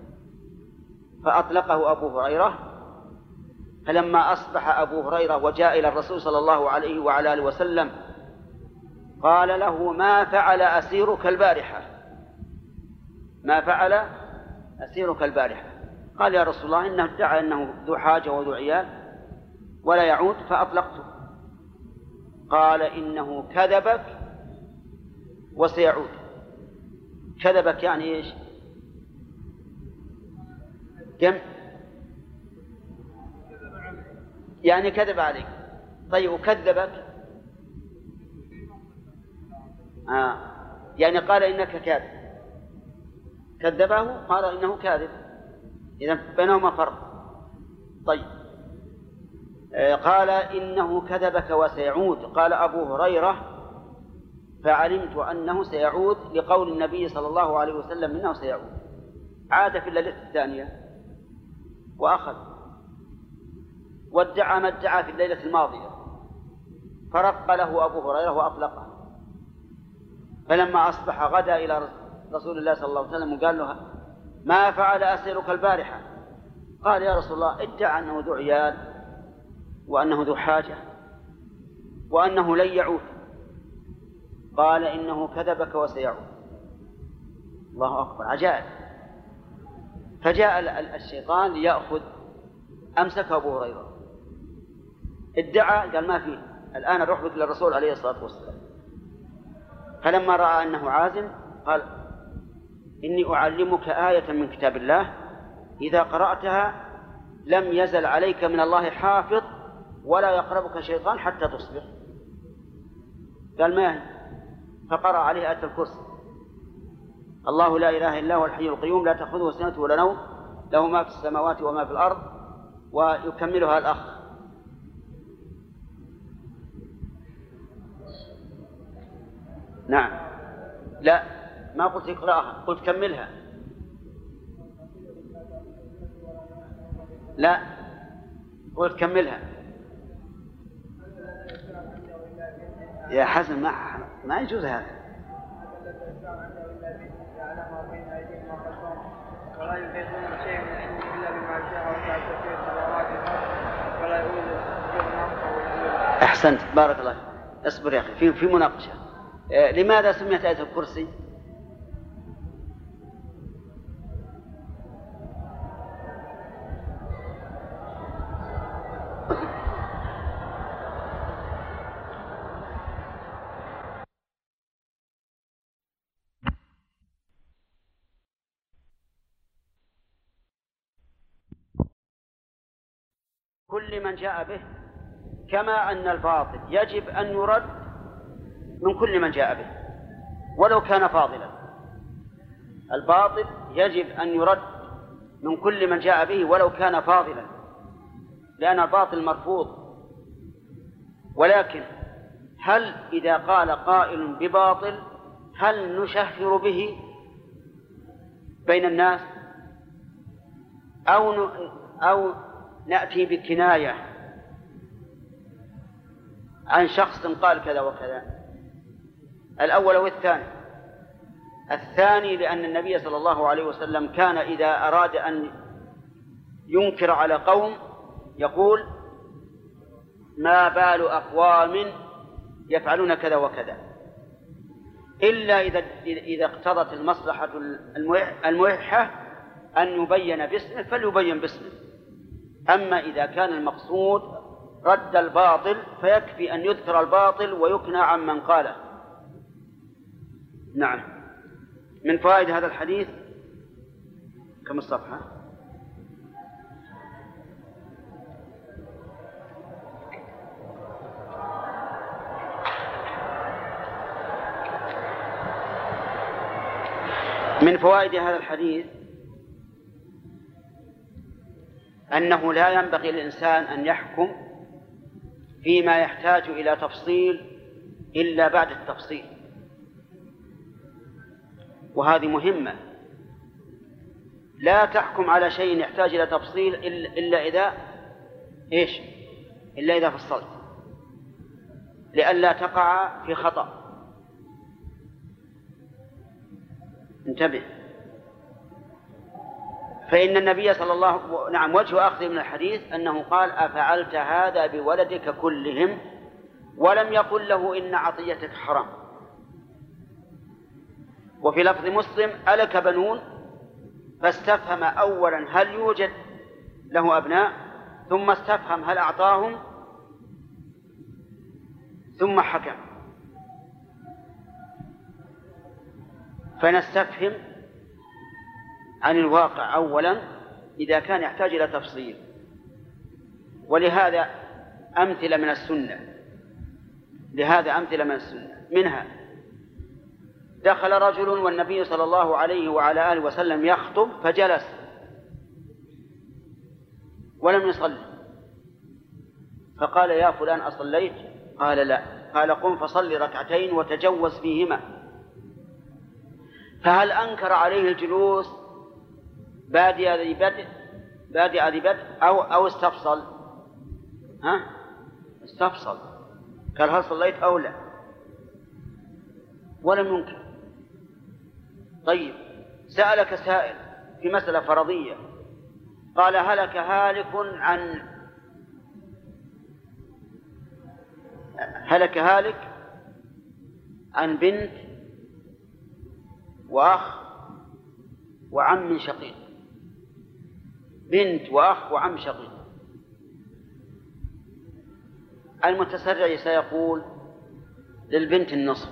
فأطلقه أبو هريرة. فلما أصبح أبو هريرة وجاء إلى الرسول صلى الله عليه وعلى آله وسلم قال له: ما فعل أسيرك البارحة؟ ما فعل أسيرك البارحة؟ قال: يا رسول الله، إنه ادعى أنه ذو حاجة وذو عيال ولا يعود فأطلقته. قال: إنه كذبك وسيعود. كذبك يعني إيش؟ كم؟ يعني كذب عليك. طيب، وكذبك؟ آه. يعني قال إنك كاذب، كذبه قال إنه كاذب، إذن بينهما فرق. طيب، آه قال: إنه كذبك وسيعود. قال أبو هريرة: فعلمت أنه سيعود لقول النبي صلى الله عليه وسلم إنه سيعود. عاد في الليلة الثانية وأخذ. وادعى ما ادعى في الليلة الماضية، فرق له أبو هريرة وأطلقه. فلما أصبح غدا إلى رسول الله صلى الله عليه وسلم وقال له: ما فعل أسيرك البارحة؟ قال: يا رسول الله ادعى أنه ذو عيال وأنه ذو حاجة وأنه لن يعود. قال: إنه كذبك وسيعود. الله أكبر، عجائب. فجاء الشيطان ليأخذ، أمسك أبو هريرة، ادعى، قال: ما فيه، الآن أروح بك للرسول عليه الصلاة والسلام. فلما رأى أنه عازم قال: إني أعلمك آية من كتاب الله إذا قرأتها لم يزل عليك من الله حافظ ولا يقربك شيطان حتى تصبح. قال: ما هي؟ فقرأ عليه آية الكرسي: الله لا إله إلا هو الحي القيوم لا تأخذه سنة ولا نوم له ما في السماوات وما في الأرض، ويكملها الأخ. نعم، لا ما قلت اقرأها، قلت كملها. لا، قلت كملها. يا حسن، ما ما يجوز هذا. ولا يحيطون بشيء من علمه إلا بما شاء وسع كرسيه السماوات والأرض ولا يؤوده حفظهما. أحسنت، بارك الله. اصبر يا أخي، في في مناقشة. آه، لماذا سميت آية الكرسي؟ كل من جاء به، كما أن الباطل يجب أن يرد من كل من جاء به ولو كان فاضلا. الباطل يجب أن يرد من كل من جاء به ولو كان فاضلا، لأن الباطل مرفوض. ولكن هل إذا قال قائل بباطل هل نشهر به بين الناس أو أو نأتي بكناية عن شخص قال كذا وكذا؟ الأول والثاني. الثاني لأن النبي صلى الله عليه وسلم كان إذا أراد أن ينكر على قوم يقول: ما بال أقوام يفعلون كذا وكذا، إلا إذا إذا اقتضت المصلحة الملحة أن يبين باسمه فليبين باسمه. أما إذا كان المقصود رد الباطل فيكفي أن يذكر الباطل ويكنى عن من قاله. نعم. من فوائد هذا الحديث، كم الصفحة؟ من فوائد هذا الحديث أنه لا ينبغي للإنسان أن يحكم فيما يحتاج إلى تفصيل إلا بعد التفصيل، وهذه مهمة. لا تحكم على شيء يحتاج إلى تفصيل إلا إذا إيش؟ إلا إذا فصلت، لئلا تقع في خطأ. انتبه. فإن النبي صلى الله نعم وجه أخذ من الحديث أنه قال: أفعلت هذا بولدك كلهم، ولم يقل له إن عطيتك حرام. وفي لفظ مسلم: ألك بنون؟ فاستفهم أولا هل يوجد له أبناء، ثم استفهم هل أعطاهم، ثم حكم. فنستفهم عن الواقع أولا إذا كان يحتاج إلى تفصيل. ولهذا أمثلة من السنة لهذا أمثلة من السنة منها: دخل رجل والنبي صلى الله عليه وعلى آله وسلم يخطب فجلس ولم يصلي، فقال: يا فلان أصليت؟ قال: لا. قال: قم فصلي ركعتين وتجوز فيهما. فهل أنكر عليه الجلوس بادئ ذي بدء بادئ ذي بدء أو أو استفصل؟ ها؟ استفصل، قال هل صليت أو لا، ولم ينكر. طيب سألك سائل في مسألة فرضية، قال هلك هالك عن هلك هالك عن بنت وأخ وعم شقيق، بنت وأخ وعم شقيق. المتسرع سيقول للبنت النصف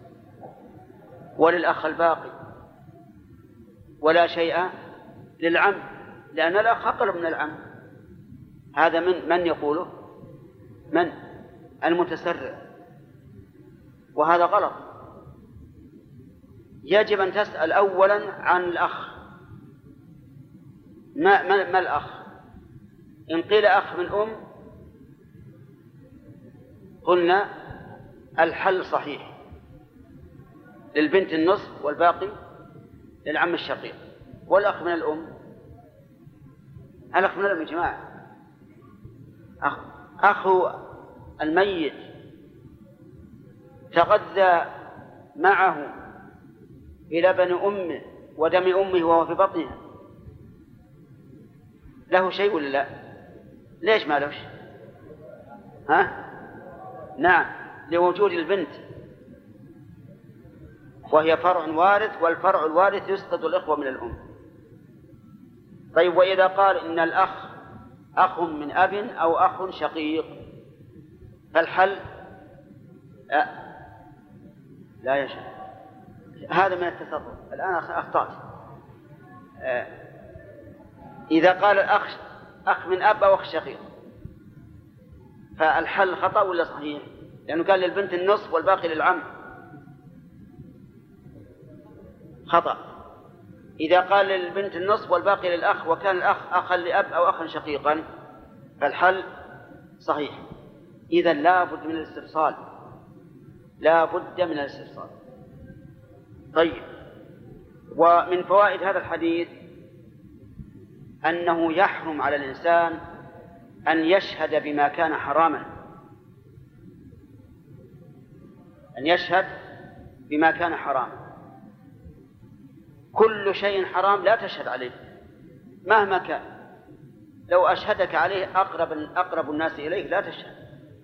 وللأخ الباقي، ولا شيء للعم، لأن الأخ أقرب من العم. هذا من من يقوله؟ من؟ المتسرع، وهذا غلط. يجب أن تسأل أولا عن الأخ، ما, ما, ما الأخ؟ إن قيل أخ من أم قلنا الحل صحيح، للبنت النصف والباقي للعم الشقيق. والأخ من الأم، الأخ من الأم يا جماعة، أخ أخو الميت تغذى معه بلبن أمه ودم أمه وهو في بطنها، له شيء ولا لا؟ ليش ما لهش؟ ها؟ نعم، لوجود البنت، وهي فرع وارث، والفرع الوارث يسقط الإخوة من الأم. طيب وإذا قال إن الأخ أخ من أب أو أخ شقيق، فالحل أه لا يشاء. هذا من التصرف. الآن أخطأت. أه إذا قال الأخ أخ من أب أو أخ شقيق، فالحل خطأ ولا صحيح؟ لأنه قال للبنت النصف والباقي للعم. خطأ. إذا قال للبنت النصف والباقي للأخ وكان الأخ أخا لأب أو أخا شقيقا، فالحل صحيح. إذن لا بد من الاستفصال، لا بد من الاستفصال. طيب، ومن فوائد هذا الحديث أنه يحرم على الإنسان أن يشهد بما كان حراما، أن يشهد بما كان حراما. كل شيء حرام لا تشهد عليه مهما كان، لو أشهدك عليه أقرب, أقرب الناس إليك لا تشهد.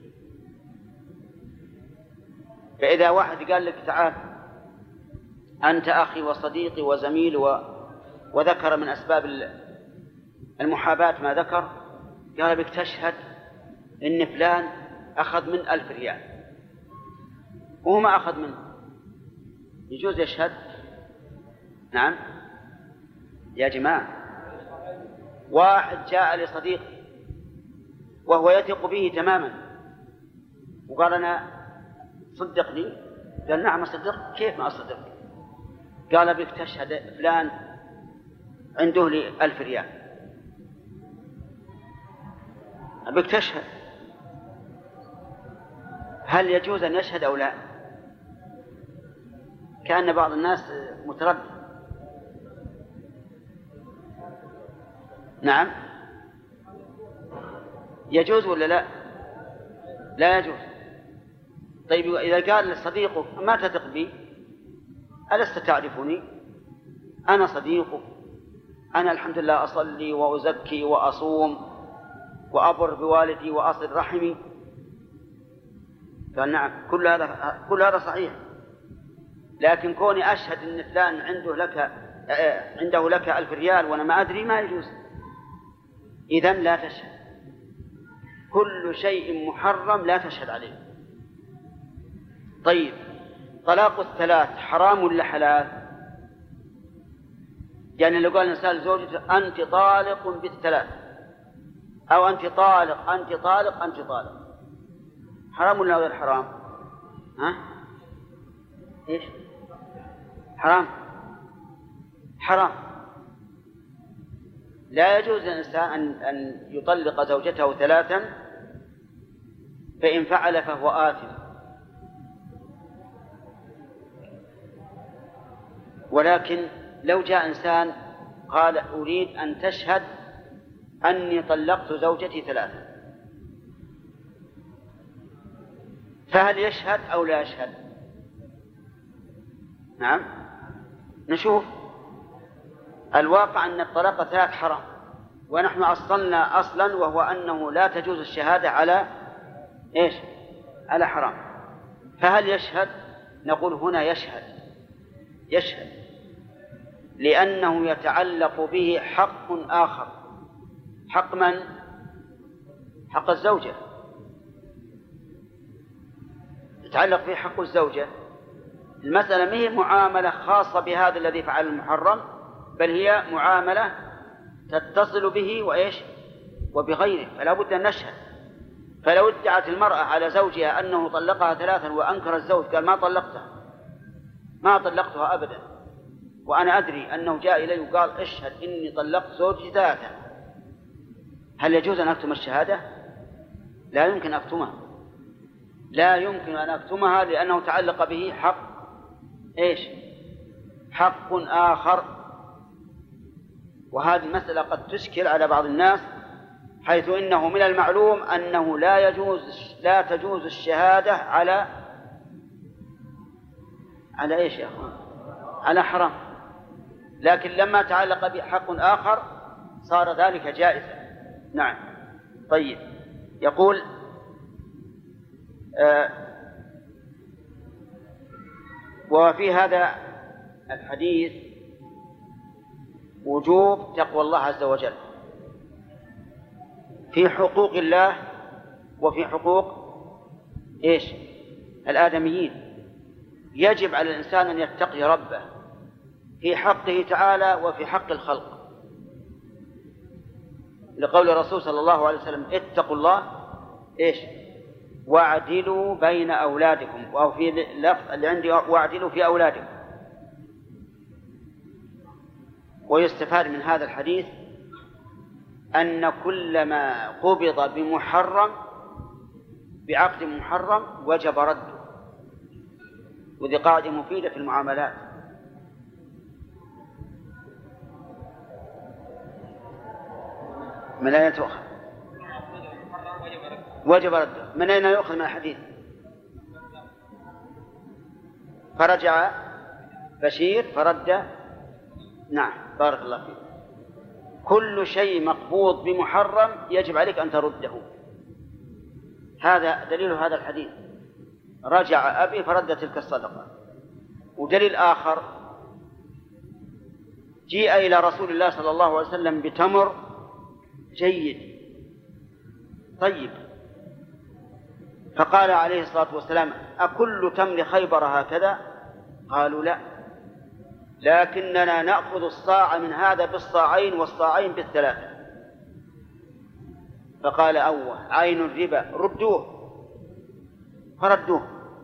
فإذا واحد قال لك تعال أنت أخي وصديقي وزميل و... وذكر من أسباب المحاباة ما ذكر، قال بك تشهد إن فلان أخذ من ألف ريال وهو ما أخذ منه، يجوز يشهد؟ نعم يا جماعة. واحد جاء لصديقه وهو يثق به تماما وقال أنا صدقني، قال نعم أصدق. كيف ما أصدق؟ قال بك تشهد فلان عنده لي ألف ريال، بك تشهد. هل يجوز أن يشهد أو لا؟ كأن بعض الناس متردد. نعم يجوز ولا لا؟ لا يجوز. طيب إذا قال لصديقك ما تثق بي، ألست تعرفني؟ أنا صديقك، أنا الحمد لله أصلي وأزكي وأصوم وأبر بوالدي وأصل رحمي. قال نعم، كل هذا كل هذا صحيح، لكن كوني أشهد أن فلان عنده لك عنده لك ألف ريال وأنا ما أدري، ما يجوز. إذن لا تشهد. كل شيء محرم لا تشهد عليه. طيب، طلاق الثلاث حرام ولا حلال؟ يعني لو قال الإنسان لزوجته أنت طالق بالثلاث، أو أنت طالق أنت طالق أنت طالق، حرام ولا غير حرام؟ ها؟ إيش؟ حرام. حرام. لا يجوز للإنسان أن أن يطلق زوجته ثلاثا، فإن فعل فهو آثم. ولكن لو جاء إنسان قال أريد أن تشهد أني طلقت زوجتي ثلاثا، فهل يشهد أو لا يشهد؟ نعم نشوف. الواقع أن الطلاق ثلاث حرام، ونحن أصلنا أصلا وهو أنه لا تجوز الشهادة على إيش؟ على حرام. فهل يشهد؟ نقول هنا يشهد يشهد لأنه يتعلق به حق آخر. حق من؟ حق الزوجة، يتعلق به حق الزوجة. المسألة ما هي معاملة خاصة بهذا الذي فعل المحرم، بل هي معاملة تتصل به وإيش؟ وبغيره، فلا بد أن نشهد. فلو ادعت المرأة على زوجها أنه طلقها ثلاثا وأنكر الزوج قال ما طلقتها ما طلقتها أبدا، وأنا أدري أنه جاء إلي وقال اشهد إني طلقت زوجي ثلاثا، هل يجوز أن أكتم الشهادة؟ لا يمكن أكتمها، لا يمكن أن أكتمها، لأنه تعلق به حق إيش؟ حق آخر. وهذه المسألة قد تشكل على بعض الناس، حيث إنه من المعلوم أنه لا يجوز لا تجوز الشهادة على على إيش يا أخوان؟ على حرام، لكن لما تعلق بحق آخر صار ذلك جائزا. نعم. طيب، يقول آه وفي هذا الحديث وجوب تقوى الله عز وجل في حقوق الله وفي حقوق إيش؟ الآدميين. يجب على الإنسان أن يتقي ربه في حقه تعالى وفي حق الخلق، لقول الرسول صلى الله عليه وسلم اتقوا الله إيش؟ واعدلوا بين أولادكم، أو في اللفظ اللي عندي واعدلوا في أولادكم. ويستفاد من هذا الحديث أن كل ما قبض بمحرم بعقد محرم وجب رده، وذي قاعدة مفيدة في المعاملات. من أين تؤخذ؟ وجب رده. من أين يؤخذ من الحديث؟ فرجع بشير فرد. نعم، بارك الله فيك. كل شيء مقبوض بمحرم يجب عليك أن ترده، هذا دليل هذا الحديث. رجع أبي فرد تلك الصدقة. ودليل آخر، جيء إلى رسول الله صلى الله عليه وسلم بتمر جيد طيب، فقال عليه الصلاة والسلام أكل تمر خيبر هكذا؟ قالوا لا، لكننا نأخذ الصاع من هذا بالصاعين والصاعين بالثلاثة. فقال أوه عين الربا، ردوه. فردوه.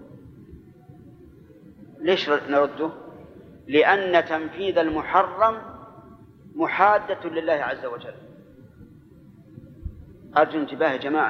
ليش نرده؟ لأن تنفيذ المحرم محادة لله عز وجل. أرجو انتباه يا جماعة،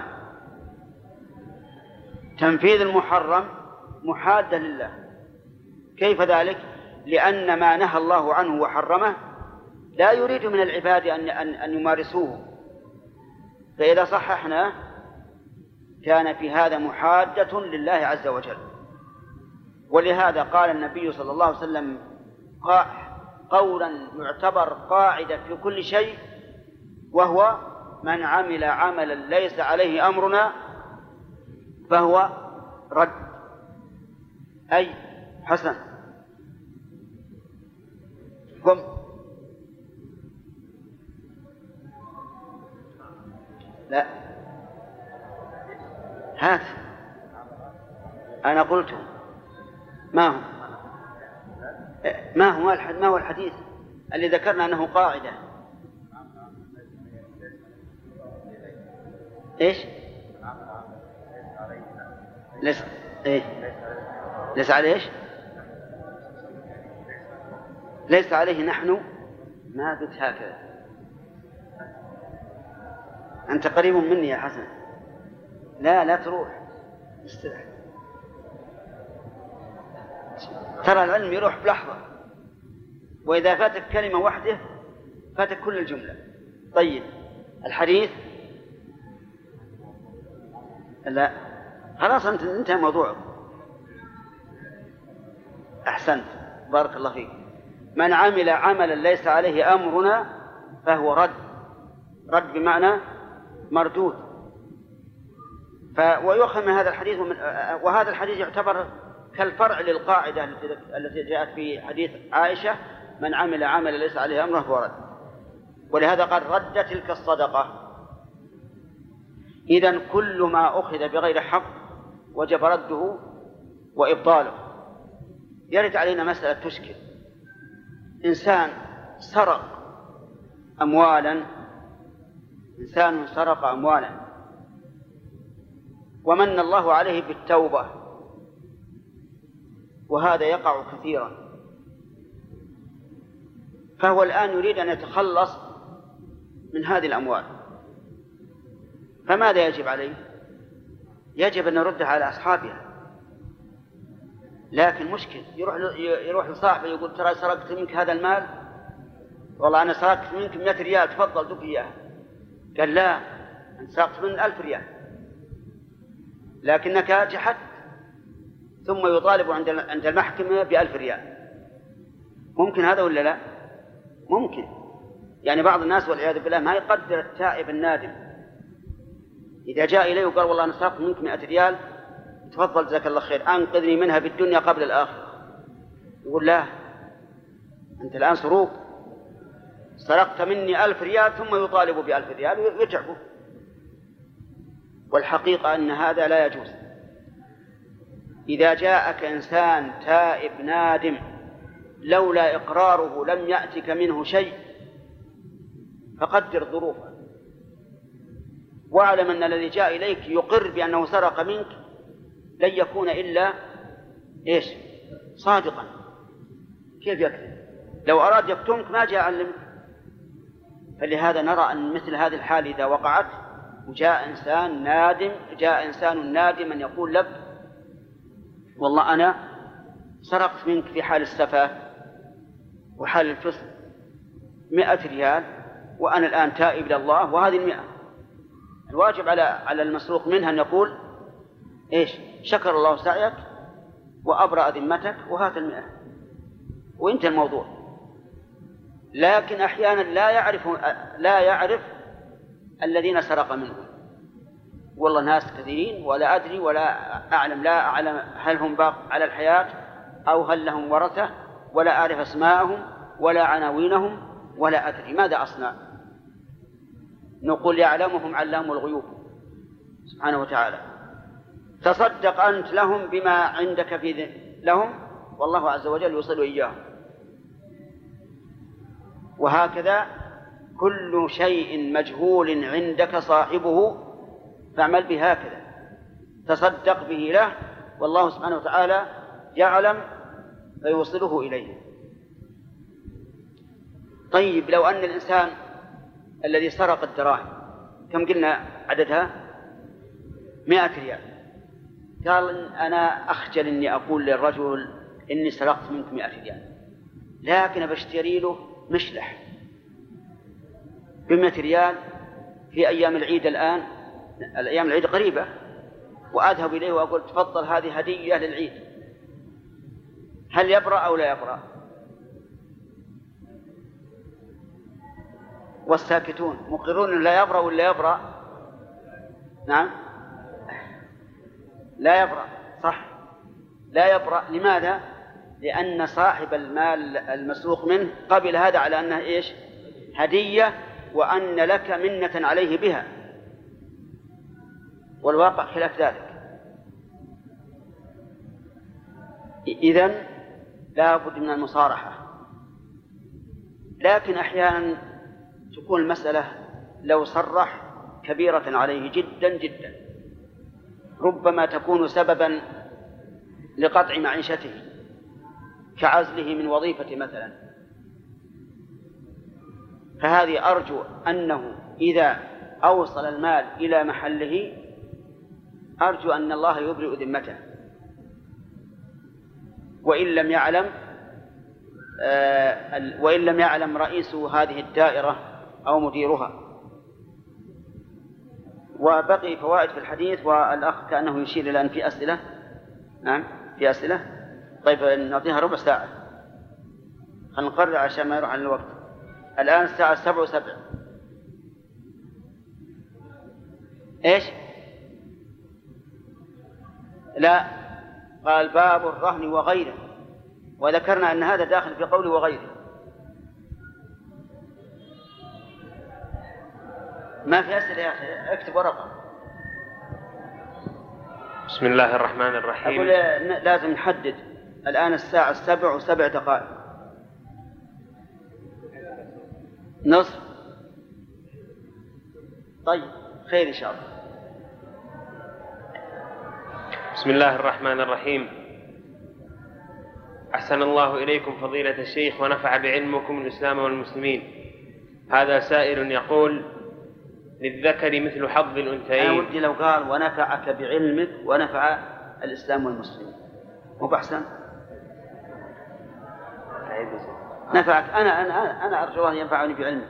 تنفيذ المحرم محادة لله. كيف ذلك؟ لأن ما نهى الله عنه وحرمه لا يريد من العباد أن, أن, أن يمارسوه، فإذا صححنا كان في هذا محادة لله عز وجل. ولهذا قال النبي صلى الله عليه وسلم قولا يعتبر قاعدة في كل شيء، وهو من عمل عملا ليس عليه أمرنا فهو رد. أي حسن قم. لا هات، أنا قلته. ما هو ما هو ما هو الحديث اللي ذكرنا أنه قاعدة؟ إيش؟ ليس إيه؟ ليس عليه إيش؟ ليس عليه نحن. ما قلت هكذا. أنت قريب مني يا حسن. لا لا تروح، استرح. ترى العلم يروح بلحظة، وإذا فاتك كلمة واحدة فاتك كل الجملة. طيب، الحديث لا خلاص أنت انتهى موضوعك. أحسنت، بارك الله فيك. من عمل عملا ليس عليه أمرنا فهو رد. رد بمعنى مردود. ف... ويؤخذ من هذا الحديث ومن... وهذا الحديث يعتبر كالفرع للقاعدة التي جاءت في حديث عائشة: من عمل عملا ليس عليه أمرنا فهو رد. ولهذا قال: رد تلك الصدقة. إذن كل ما أخذ بغير حق وجب رده وإبطاله. يرد علينا مسألة تشكل: إنسان سرق أموالا إنسان سرق أموالا ومن الله عليه بالتوبة، وهذا يقع كثيرا، فهو الآن يريد أن يتخلص من هذه الأموال، فماذا يجب عليه؟ يجب أن نردها على أصحابها. لكن مشكل، يروح يروح لصاحبه يقول: ترى سرقت منك هذا المال، والله أنا سرقت منك مئة ريال، تفضل دق إياه. قال: لا، أنت سرقت من ألف ريال، لكنك جحدت. ثم يطالب عند المحكمة بألف ريال. ممكن هذا ولا لا؟ ممكن. يعني بعض الناس والعياذ بالله ما يقدر التائب النادم. إذا جاء إليه وقال: والله أنا سرقت منك مئة ريال، تفضل جزاك الله خير، أنقذني منها في الدنيا قبل الآخرة. يقول: لا، أنت الآن سروق، سرقت مني ألف ريال، ثم يطالب بألف ريال ويتعبه. والحقيقة أن هذا لا يجوز. إذا جاءك إنسان تائب نادم لولا إقراره لم يأتك منه شيء، فقدر ظروفه، واعلم أن الذي جاء إليك يقر بأنه سرق منك لن يكون إلا إيش؟ صادقا. كيف يكذب؟ لو أراد يكتمك ما جاء علمك. فلهذا نرى أن مثل هذه الحال إذا وقعت وجاء إنسان نادم جاء إنسان نادما يقول لك: والله أنا سرقت منك في حال السفاه وحال الفسق مئة ريال، وأنا الآن تائب إلى الله، وهذه المئة. الواجب على على المسروق منها أن يقول: إيش؟ شكر الله سعيك وأبرأ ذمتك، وهات المئة، وانتهى الموضوع. لكن أحيانا لا يعرف لا يعرف الذين سرق منهم. والله ناس كثيرين ولا أدري ولا أعلم، لا أعلم هل هم باق على الحياة أو هل لهم ورثة، ولا أعرف أسماءهم ولا عناوينهم ولا أدري ماذا أصنع. نقول: يعلمهم علام الغيوب سبحانه وتعالى. تصدق أنت لهم بما عندك في لهم، والله عز وجل يوصل إياهم. وهكذا كل شيء مجهول عندك صاحبه فاعمل به هكذا، تصدق به له، والله سبحانه وتعالى يعلم فيوصله إليه. طيب، لو أن الإنسان الذي سرق الدراهم، كم قلنا عددها؟ مئة ريال، قال: أنا أخجل أني أقول للرجل إني سرقت منك مئة ريال، لكن بشتري له مشلح بمئة ريال في أيام العيد. الآن الأيام العيد قريبة، وأذهب إليه وأقول: تفضل هذه هدية للعيد. هل يبرأ أو لا يبرأ؟ والساكتون مقرون لا يبرأ ولا يبرأ؟ نعم، لا يبرأ، صح، لا يبرأ. لماذا؟ لأن صاحب المال المسروق منه قبل هذا على أنها إيش؟ هدية، وأن لك منة عليه بها، والواقع خلاف ذلك. إذن لا بد من المصارحة. لكن أحيانا تكون المسألة لو صرح كبيرة عليه جدا جدا، ربما تكون سببا لقطع معيشته كعزله من وظيفة مثلا، فهذه أرجو أنه إذا أوصل المال إلى محله أرجو أن الله يبرئ ذمته. وإن لم يعلم آه وإن لم يعلم رئيس هذه الدائرة أو مديرها. وبقي فوائد في الحديث، والأخ كأنه يشير إلى أن في أسئلة. نعم في أسئلة. طيب نعطيها ربع ساعة، خلينا نقرر عشان ما يروح عن الوقت. الآن الساعة سبع وسبع. إيش؟ لا، قال باب الرهن وغيره، وذكرنا أن هذا داخل في قوله وغيره. ما في أسئلة يا أخي، اكتب ورقة. بسم الله الرحمن الرحيم. أقول لازم نحدد الآن الساعة السبع وسبع دقائق، نصف. طيب خير إن شاء الله. بسم الله الرحمن الرحيم. أحسن الله إليكم فضيلة الشيخ ونفع بعلمكم الإسلام والمسلمين. هذا سائل يقول: للذكر مثل حظ الأنثيين. أنا ودي لو قال ونفعك بعلمك ونفع الإسلام والمسلمين، مو بأحسن؟ نفعك أنا أنا أنا أرجو الله ينفعني بعلمك.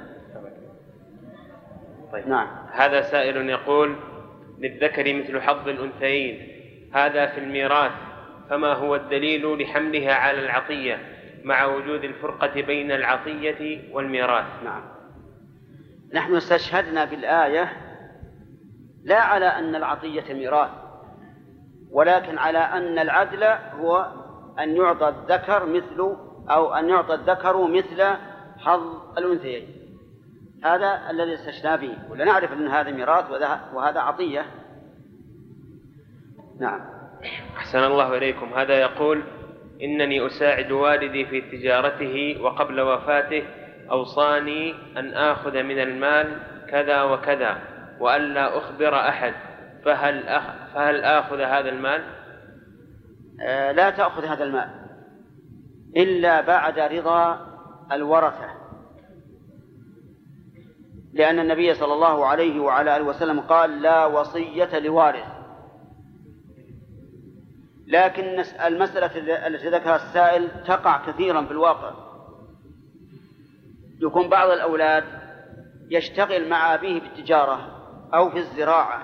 طيب. نعم. هذا سائل يقول: للذكر مثل حظ الأنثيين، هذا في الميراث، فما هو الدليل لحملها على العطية مع وجود الفرقة بين العطية والميراث؟ نعم. نحن استشهدنا بالآية لا على أن العطية ميراث، ولكن على أن العدل هو أن يعطى الذكر مثل أو أن يعطى الذكر مثل حظ الأنثيين. هذا الذي استشهدنا به، ولا نعرف أن هذا ميراث وهذا عطية. نعم. أحسن الله إليكم. هذا يقول: إنني أساعد والدي في تجارته، وقبل وفاته أوصاني أن آخذ من المال كذا وكذا وألا أخبر أحد، فهل, أخ... فهل آخذ هذا المال؟ آه لا تأخذ هذا المال إلا بعد رضا الورثة، لأن النبي صلى الله عليه وعلى آله وسلم قال: لا وصية لوارث. لكن المسألة التي ذكرها السائل تقع كثيرا في الواقع. يكون بعض الأولاد يشتغل مع أبيه بالتجارة أو في الزراعة،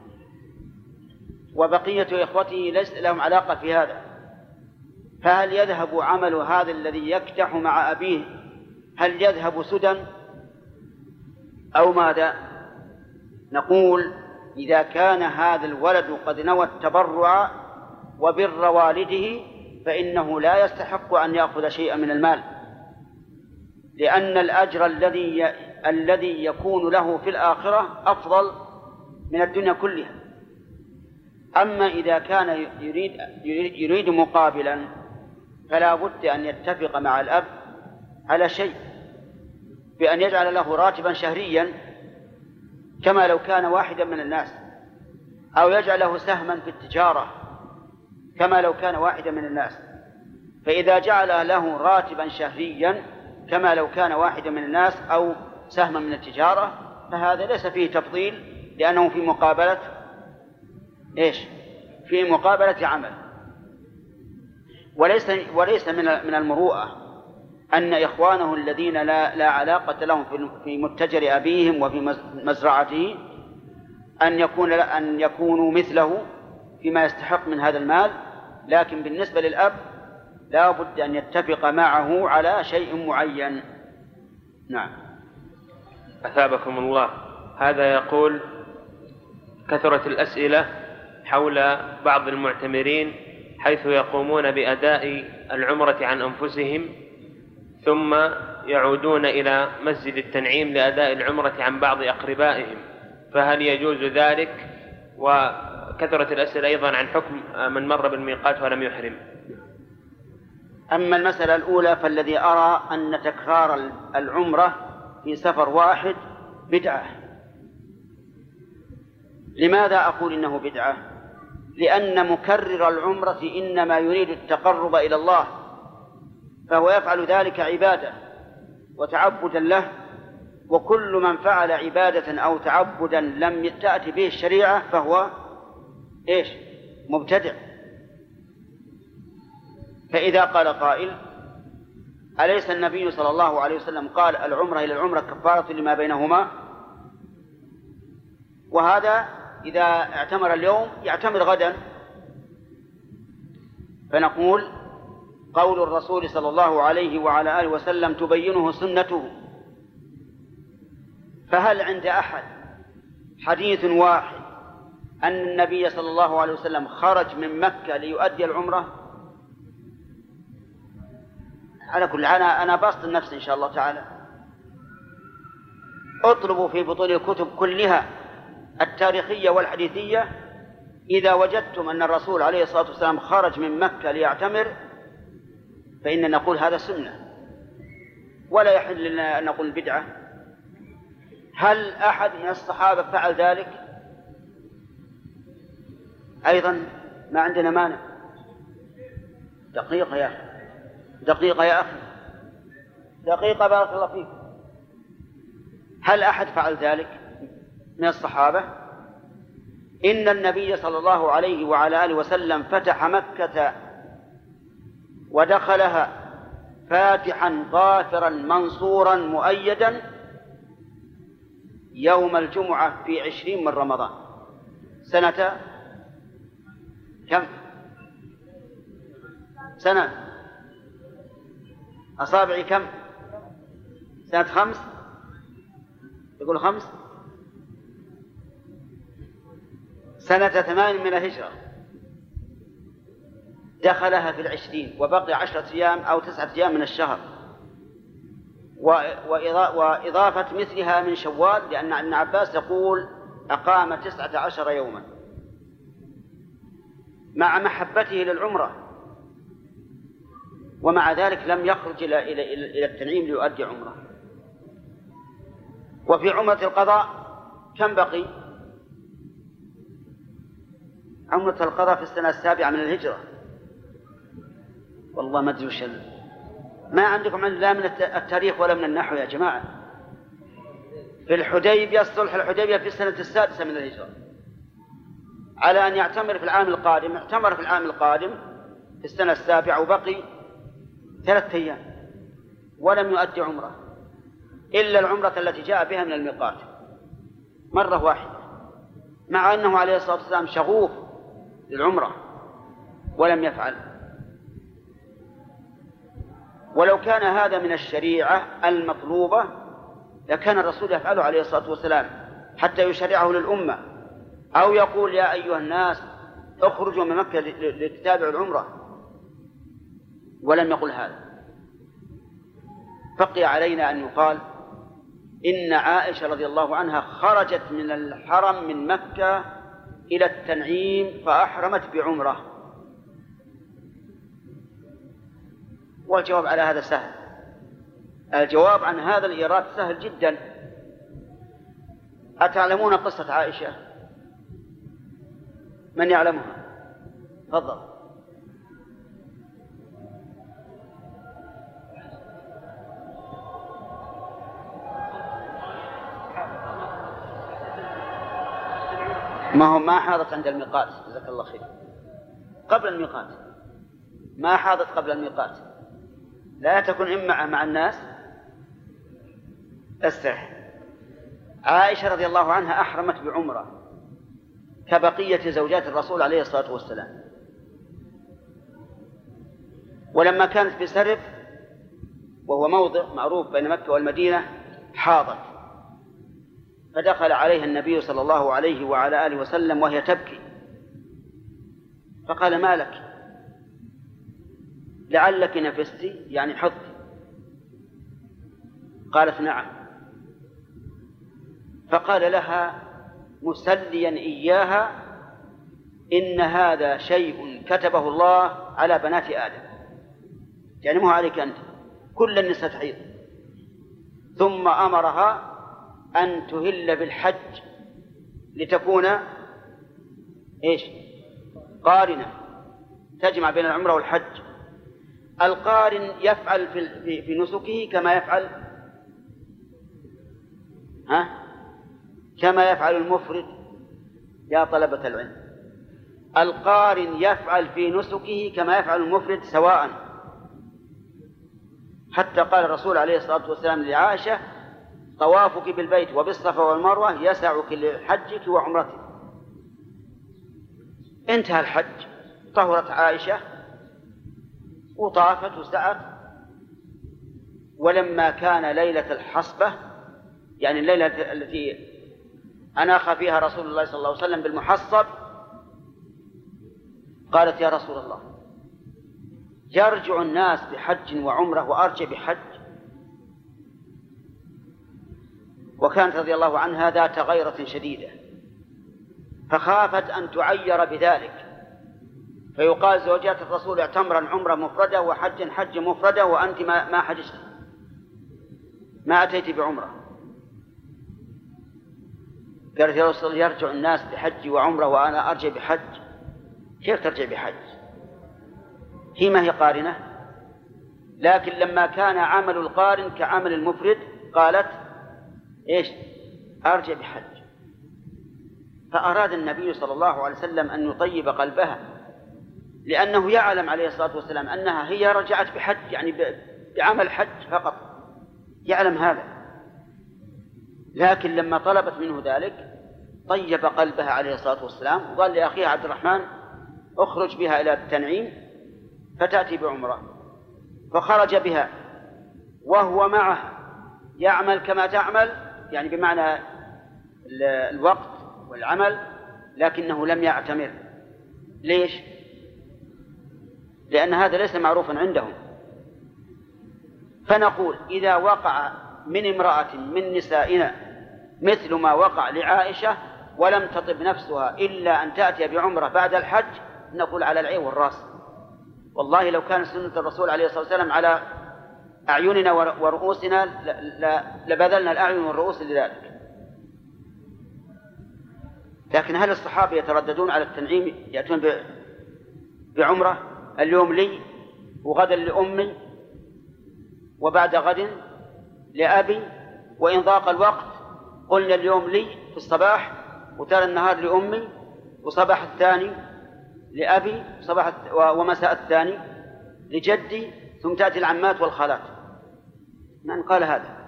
وبقية إخوته ليس لهم علاقة في هذا، فهل يذهب عمل هذا الذي يكدح مع أبيه، هل يذهب سدى أو ماذا؟ نقول: إذا كان هذا الولد قد نوى التبرع وبر والده فإنه لا يستحق أن يأخذ شيئا من المال، لأن الأجر الذي الذي يكون له في الآخرة أفضل من الدنيا كلها. أما إذا كان يريد يريد مقابلا فلا بد أن يتفق مع الأب على شيء، بأن يجعل له راتبا شهريا كما لو كان واحدا من الناس، أو يجعل له سهما في التجارة كما لو كان واحدا من الناس. فإذا جعل له راتبا شهريا كما لو كان واحدا من الناس أو سهما من التجارة فهذا ليس فيه تفضيل، لأنه في مقابلة إيش؟ في مقابلة عمل. وليس وليس من من المروءة أن إخوانه الذين لا لا علاقة لهم في متجر أبيهم وفي مزرعته أن يكون أن يكونوا مثله فيما يستحق من هذا المال، لكن بالنسبة للأب لا بد أن يتفق معه على شيء معين. نعم. أثابكم الله. هذا يقول: كثرت الأسئلة حول بعض المعتمرين حيث يقومون بأداء العمرة عن أنفسهم ثم يعودون إلى مسجد التنعيم لأداء العمرة عن بعض أقربائهم، فهل يجوز ذلك؟ وكثرت الأسئلة أيضا عن حكم من مر بالميقات ولم يحرم. أما المسألة الأولى فالذي أرى أن تكرار العمرة في سفر واحد بدعة. لماذا أقول إنه بدعة؟ لأن مكرر العمرة إنما يريد التقرب إلى الله، فهو يفعل ذلك عبادة وتعبدا له، وكل من فعل عبادة أو تعبدا لم تأتي به الشريعة فهو إيش؟ مبتدع. فإذا قال قائل: أليس النبي صلى الله عليه وسلم قال العمرة إلى العمرة كفارة لما بينهما؟ وهذا إذا اعتمر اليوم يعتمر غدا. فنقول قول الرسول صلى الله عليه وعلى آله وسلم تبينه سنته. فهل عند أحد حديث واحد أن النبي صلى الله عليه وسلم خرج من مكة ليؤدي العمرة؟ على كل حال أنا بسط النفس إن شاء الله تعالى. اطلبوا في بطون الكتب كلها التاريخية والحديثية، إذا وجدتم أن الرسول عليه الصلاة والسلام خرج من مكة ليعتمر فإن نقول هذا سنة، ولا يحل لنا أن نقول بدعة. هل أحد من الصحابة فعل ذلك؟ أيضا ما عندنا مانع. دقيقة يا أخي، دقيقة يا أخي، دقيقة بارك الله فيك. هل أحد فعل ذلك من الصحابة؟ إن النبي صلى الله عليه وعلى آله وسلم فتح مكة ودخلها فاتحا ظافرا منصورا مؤيدا يوم الجمعة في عشرين من رمضان سنة كم؟ سنة أصابعي كم؟ سنة خمس؟ يقول خمس؟ سنة ثمان من الهجرة. دخلها في العشرين وبقي عشرة أيام أو تسعة أيام من الشهر، وإضافة مثلها من شوال، لأن ابن عباس يقول أقام تسعة عشر يوما مع محبته للعمرة، ومع ذلك لم يخرج إلى إلى إلى التنعيم ليؤدي عمرة. وفي عمرة القضاء كم بقي؟ عمرة القضاء في السنة السابعة من الهجرة. والله ما أدري وش ما عندكم لا من التاريخ ولا من النحو يا جماعة. في الحديبية صلح الحديبية في السنة السادسة من الهجرة، على أن يعتمر في العام القادم. اعتمر في العام القادم في السنة السابعة وبقي ثلاثة أيام ولم يؤدي عمرة إلا العمرة التي جاء بها من الميقات مرة واحدة، مع أنه عليه الصلاة والسلام شغوف للعمرة ولم يفعل. ولو كان هذا من الشريعة المطلوبة لكان الرسول يفعله عليه الصلاة والسلام حتى يشرعه للأمة، أو يقول يا أيها الناس اخرجوا من مكة لتتابعوا العمرة، ولم يقل هذا. بقي علينا أن يقال إن عائشة رضي الله عنها خرجت من الحرم من مكة إلى التنعيم فأحرمت بعمرة، والجواب على هذا سهل. الجواب عن هذا الإيراد سهل جدا. أتعلمون قصة عائشة؟ من يعلمها؟ تفضل. ما هو ما حاضت عند الميقات، جزاك الله خير، قبل الميقات، ما حاضت قبل الميقات. لا تكن إما مع الناس استرح. عائشة رضي الله عنها أحرمت بعمرة كبقية زوجات الرسول عليه الصلاة والسلام، ولما كانت بسرف وهو موضع معروف بين مكة والمدينة حاضت، فدخل عليها النبي صلى الله عليه وعلى آله وسلم وهي تبكي، فقال ما لك؟ لعلك نفستي، يعني حظي. قالت نعم. فقال لها مسليا إياها إن هذا شيء كتبه الله على بنات آدم، يعني مو عليك أنت، كل النساء تحيض. ثم أمرها أن تهل بالحج لتكون إيش؟ قارنة، تجمع بين العمرة والحج. القارن يفعل في في نسكه كما يفعل ها كما يفعل المفرد يا طلبة العلم. القارن يفعل في نسكه كما يفعل المفرد سواء، حتى قال الرسول عليه الصلاة والسلام لعائشة طوافك بالبيت وبالصفا والمروة يسعك لحجك وعمرتك. انتهى الحج، طهرت عائشة وطافت وسعت، ولما كان ليلة الحصبة، يعني الليلة التي أناخ فيها رسول الله صلى الله عليه وسلم بالمحصب، قالت يا رسول الله يرجع الناس بحج وعمرة وأرجع بحج؟ وكانت رضي الله عنها ذات غيرة شديدة، فخافت أن تعير بذلك، فيقال زوجات الرسول اعتمرا عمرة مفردة وحجا حج مفردة وأنت ما, ما حججت، ما أتيت بعمرة. قالت يا رسول الله يرجع الناس بحج وعمرة وأنا أرجع بحج، كيف ترجع بحج؟ هي ما هي قارنة، لكن لما كان عمل القارن كعمل المفرد قالت إيش؟ أرجع بحج. فأراد النبي صلى الله عليه وسلم أن يطيب قلبها، لأنه يعلم عليه الصلاة والسلام أنها هي رجعت بحج، يعني بعمل حج فقط، يعلم هذا، لكن لما طلبت منه ذلك طيب قلبها عليه الصلاة والسلام، وقال لأخيه عبد الرحمن اخرج بها إلى التنعيم فتأتي بعمرة. فخرج بها وهو معها يعمل كما تعمل، يعني بمعنى الوقت والعمل، لكنه لم يعتمر. ليش؟ لأن هذا ليس معروفا عندهم. فنقول إذا وقع من امرأة من نسائنا مثل ما وقع لعائشة ولم تطب نفسها إلا أن تأتي بعمرة بعد الحج، نقول على العين والرأس. والله لو كان سنة الرسول عليه الصلاة والسلام على أعيننا ورؤوسنا لبذلنا الأعين والرؤوس لذلك. لكن هل الصحابة يترددون على التنعيم، يأتون بعمرة اليوم لي وغدا لأمي وبعد غد لأبي، وإن ضاق الوقت قلنا اليوم لي في الصباح وترى النهار لأمي وصباح الثاني لأبي صباح ومساء الثاني لجدي، ثم تأتي العمات والخالات؟ من قال هذا؟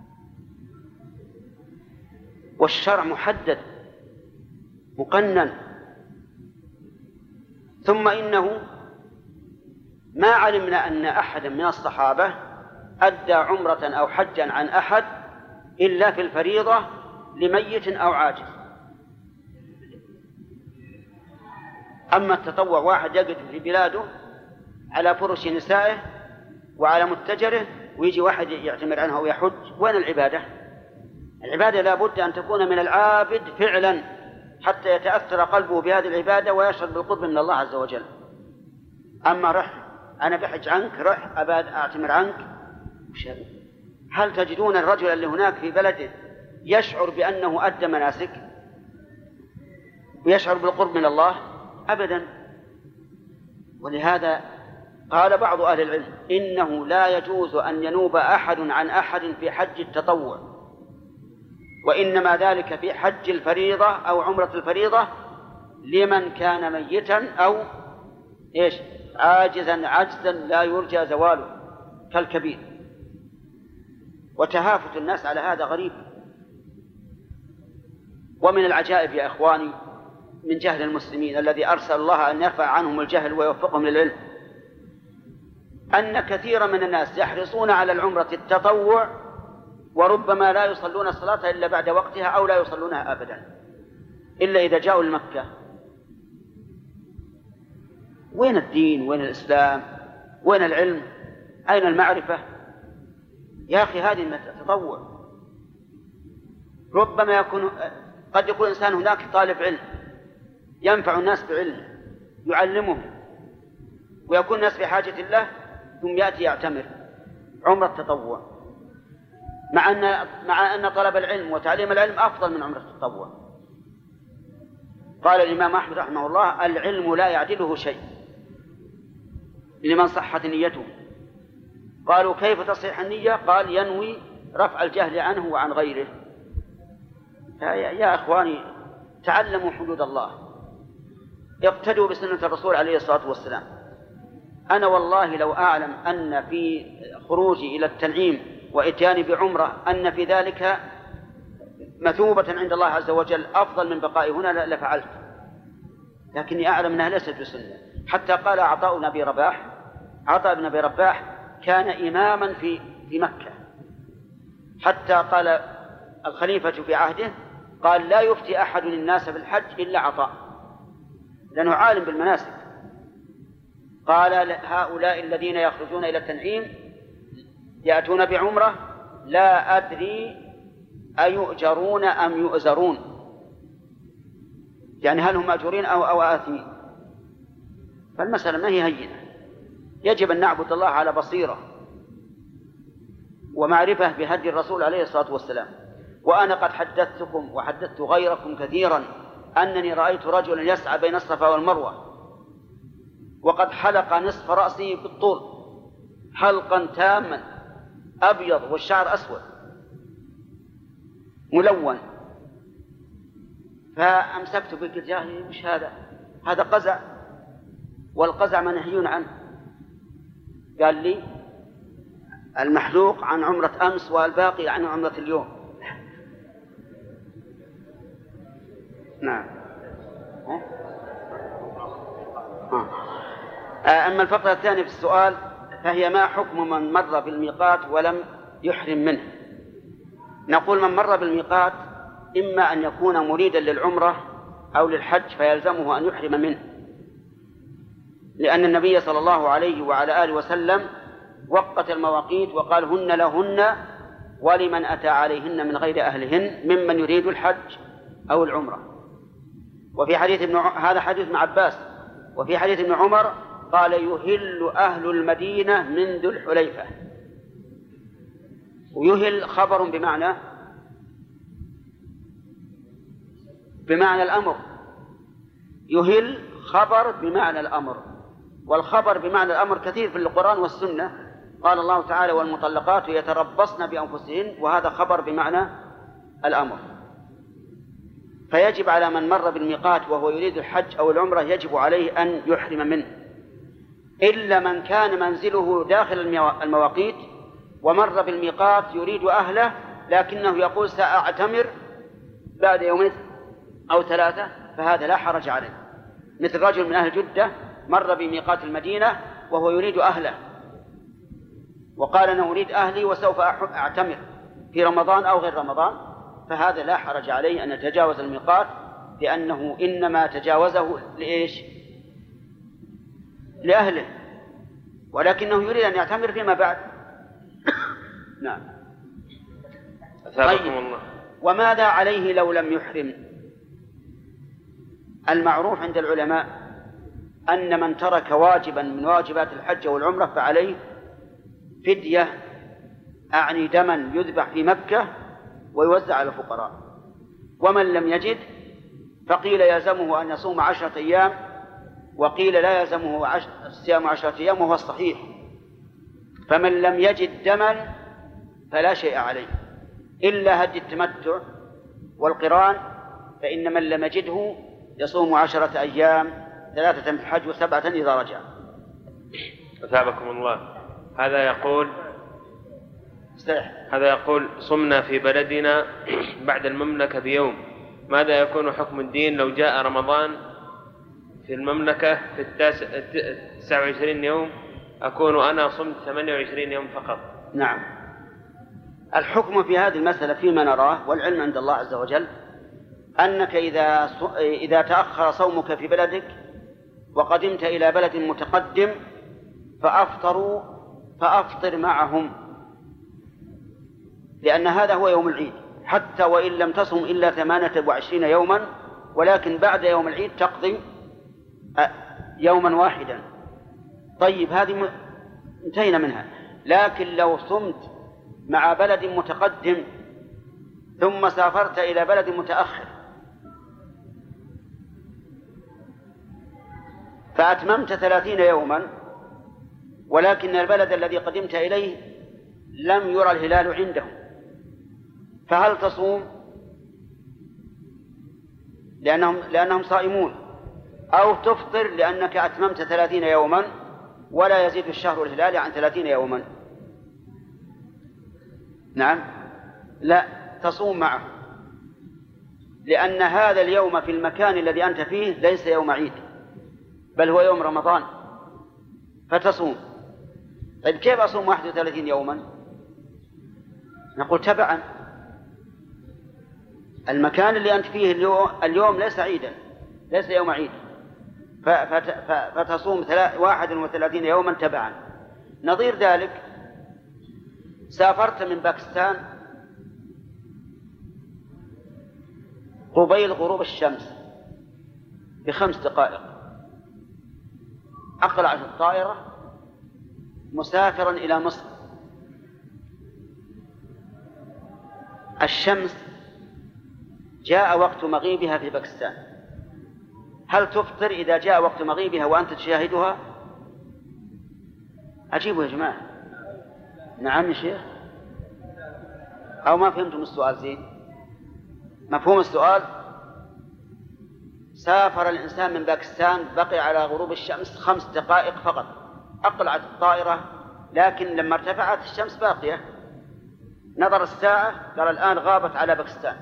والشرع محدد مقنن. ثم إنه ما علمنا أن أحدا من الصحابة أدى عمرة أو حجا عن أحد إلا في الفريضة لميت أو عاجز. أما التطوع واحد يقف في بلاده على فرش نسائه وعلى متجره ويجي واحد يعتمر عنها ويحج، وين العبادة؟ العبادة لا بد أن تكون من العابد فعلا حتى يتأثر قلبه بهذه العبادة ويشعر بالقرب من الله عز وجل. أما رح أنا بحج عنك، رح أباد أعتمر عنك، هل تجدون الرجل اللي هناك في بلده يشعر بأنه أدى مناسك ويشعر بالقرب من الله؟ أبدا. ولهذا قال بعض أهل العلم إنه لا يجوز أن ينوب أحد عن أحد في حج التطوع، وإنما ذلك في حج الفريضة أو عمرة الفريضة لمن كان ميتا أو إيش عاجزا عجزا لا يرجى زواله كالكبير. وتهافت الناس على هذا غريب. ومن العجائب يا إخواني من جهل المسلمين الذي أرسل الله أن يرفع عنهم الجهل ويوفقهم للعلم، أن كثيرا من الناس يحرصون على العمرة التطوع وربما لا يصلون الصلاة إلا بعد وقتها أو لا يصلونها أبدا إلا إذا جاءوا لمكة. وين الدين؟ وين الإسلام؟ وين العلم؟ أين المعرفة؟ يا أخي هذه التطوع. ربما يكون قد يكون إنسان هناك طالب علم ينفع الناس بعلمه يعلمهم ويكون الناس بحاجة الله، ثم يأتي يعتمر عمرة التطوع، مع أن مع أن طلب العلم وتعليم العلم أفضل من عمرة التطوع. قال الإمام أحمد رحمه الله العلم لا يعدله شيء لمن صحت نيته. قالوا كيف تصح النية؟ قال ينوي رفع الجهل عنه وعن غيره. يا أخواني تعلموا حدود الله، اقتدوا بسنة الرسول عليه الصلاة والسلام. أنا والله لو أعلم أن في خروجي إلى التنعيم وإتياني بعمرة أن في ذلك مثوبة عند الله عز وجل أفضل من بقائي هنا لفعلت، لكني أعلم أنها ليست بسنة. حتى قال عطاء بن أبي رباح، عطاء بن أبي رباح كان إماما في في مكة، حتى قال الخليفة في عهده قال لا يفتي أحد الناس بالحج إلا عطاء، لأنه عالم بالمناسك. قال هؤلاء الذين يخرجون إلى التنعيم يأتون بعمرة لا أدري أيؤجرون أم يؤزرون، يعني هل هم مأجورين أو أو آثمين. فالمسألة ما هي هينة، يجب أن نعبد الله على بصيرة ومعرفة بهدي الرسول عليه الصلاة والسلام. وأنا قد حدثتكم وحدثت غيركم كثيرا أنني رأيت رجلا يسعى بين الصفا والمروة وقد حلق نصف رأسه بالطول حلقا تاما أبيض والشعر أسود ملون، فأمسكت بقلت يا أخي وش هذا؟ هذا قزع، والقزع منهي عنه. قال لي المحلوق عن عمرة أمس والباقي عن عمرة اليوم. نعم. أما الفقرة الثانية في السؤال فهي ما حكم من مر بالميقات ولم يحرم منه؟ نقول من مر بالميقات إما أن يكون مريدا للعمرة أو للحج فيلزمه أن يحرم منه، لأن النبي صلى الله عليه وعلى آله وسلم وقت المواقيت وقال هن لهن ولمن أتى عليهن من غير أهلهن ممن يريد الحج أو العمرة. وفي حديث ابن ع... هذا حديث ابن عباس. وفي حديث ابن عمر قال يهل أهل المدينة من ذو الحليفة. ويهل خبر بمعنى بمعنى الأمر، يهل خبر بمعنى الأمر، والخبر بمعنى الأمر كثير في القرآن والسنة. قال الله تعالى والمطلقات يتربصن بأنفسهن، وهذا خبر بمعنى الأمر. فيجب على من مر بالميقات وهو يريد الحج أو العمرة يجب عليه أن يحرم منه، إلا من كان منزله داخل المواقيت ومر بالميقات يريد أهله لكنه يقول سأعتمر بعد يومين أو ثلاثة، فهذا لا حرج عليه. مثل رجل من أهل جدة مر بميقات المدينة وهو يريد أهله وقال أنا أريد أهلي وسوف أعتمر في رمضان أو غير رمضان، فهذا لا حرج عليه أن يتجاوز الميقات، لأنه إنما تجاوزه لإيش؟ لأهله، ولكنه يريد أن يعتمر فيما بعد. نعم. أثابكم الله. وماذا عليه لو لم يحرم؟ المعروف عند العلماء أن من ترك واجبا من واجبات الحج والعمرة فعليه فدية، أعني دما يذبح في مكة ويوزع على الفقراء. ومن لم يجد فقيل يلزمه أن يصوم عشرة أيام، وقيل لا يلزمه عش... صيام عشرة أيام، وهو الصحيح. فمن لم يجد دما فلا شيء عليه إلا هدي التمتع والقران، فإن من لم يجده يصوم عشرة أيام، ثلاثة في الحج وسبعة إذا رجع. أثابكم الله. هذا يقول استرح. هذا يقول صمنا في بلدنا بعد المملكة بيوم، ماذا يكون حكم الدين لو جاء رمضان في المملكة في التاسع وعشرين يوم أكون أنا صمت ثمانية وعشرين يوم فقط؟ نعم. الحكم في هذه المسألة فيما نراه والعلم عند الله عز وجل أنك إذا إذا تأخر صومك في بلدك وقدمت إلى بلد متقدم فأفطروا فأفطر معهم، لأن هذا هو يوم العيد، حتى وإن لم تصم إلا ثمانية وعشرين يوما، ولكن بعد يوم العيد تقضي يوما واحدا. طيب هذه انتهينا منها. لكن لو صمت مع بلد متقدم ثم سافرت إلى بلد متأخر فأتممت ثلاثين يوما، ولكن البلد الذي قدمت إليه لم يرى الهلال عنده، فهل تصوم لأنهم, لأنهم صائمون، أو تفطر لأنك أتممت ثلاثين يوما ولا يزيد الشهر الهلال عن ثلاثين يوما؟ نعم، لا، تصوم معه، لأن هذا اليوم في المكان الذي أنت فيه ليس يوم عيد، بل هو يوم رمضان، فتصوم. طيب كيف أصوم واحد وثلاثين يوما؟ نقول تبعا، المكان اللي أنت فيه اليوم, اليوم ليس عيدا، ليس يوم عيد، فتصوم واحد وثلاثين يوما تبعا. نظير ذلك، سافرت من باكستان قبيل غروب الشمس بخمس دقائق، أقلعت الطائرة مسافرا إلى مصر. الشمس جاء وقت مغيبها في باكستان، هل تفطر إذا جاء وقت مغيبها وأنت تشاهدها؟ عجيبوا يا جماعة. نعم يا شيخ، أو ما فهمتم السؤال زين؟ مفهوم السؤال؟ سافر الإنسان من باكستان، بقي على غروب الشمس خمس دقائق فقط، أقلعت الطائرة، لكن لما ارتفعت الشمس باقية، نظر الساعة قال الآن غابت على باكستان،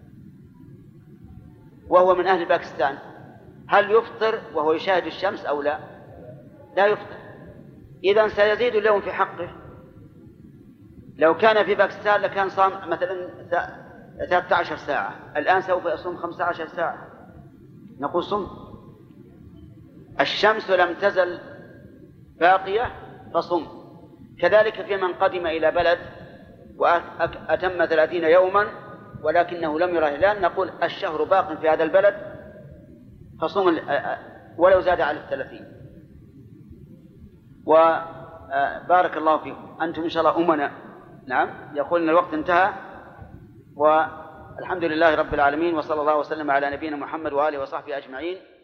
وهو من أهل باكستان، هل يفطر وهو يشاهد الشمس أو لا؟ لا يفطر. إذن سيزيد اليوم في حقه. لو كان في باكستان لكان صام مثلا ثلاثة عشر ساعة، الآن سوف يصوم خمسة عشر ساعة. نقول صم، الشمس لم تزل باقية فصم. كذلك في من قدم إلى بلد وأتم ثلاثين يوما ولكنه لم يره الهلال، نقول الشهر باق في هذا البلد فصم ولو زاد على الثلاثين. وبارك الله فيكم، أنتم إن شاء الله أمنا. نعم، يقول إن الوقت انتهى، والحمد لله رب العالمين، وصلى الله وسلم على نبينا محمد وآله وصحبه أجمعين.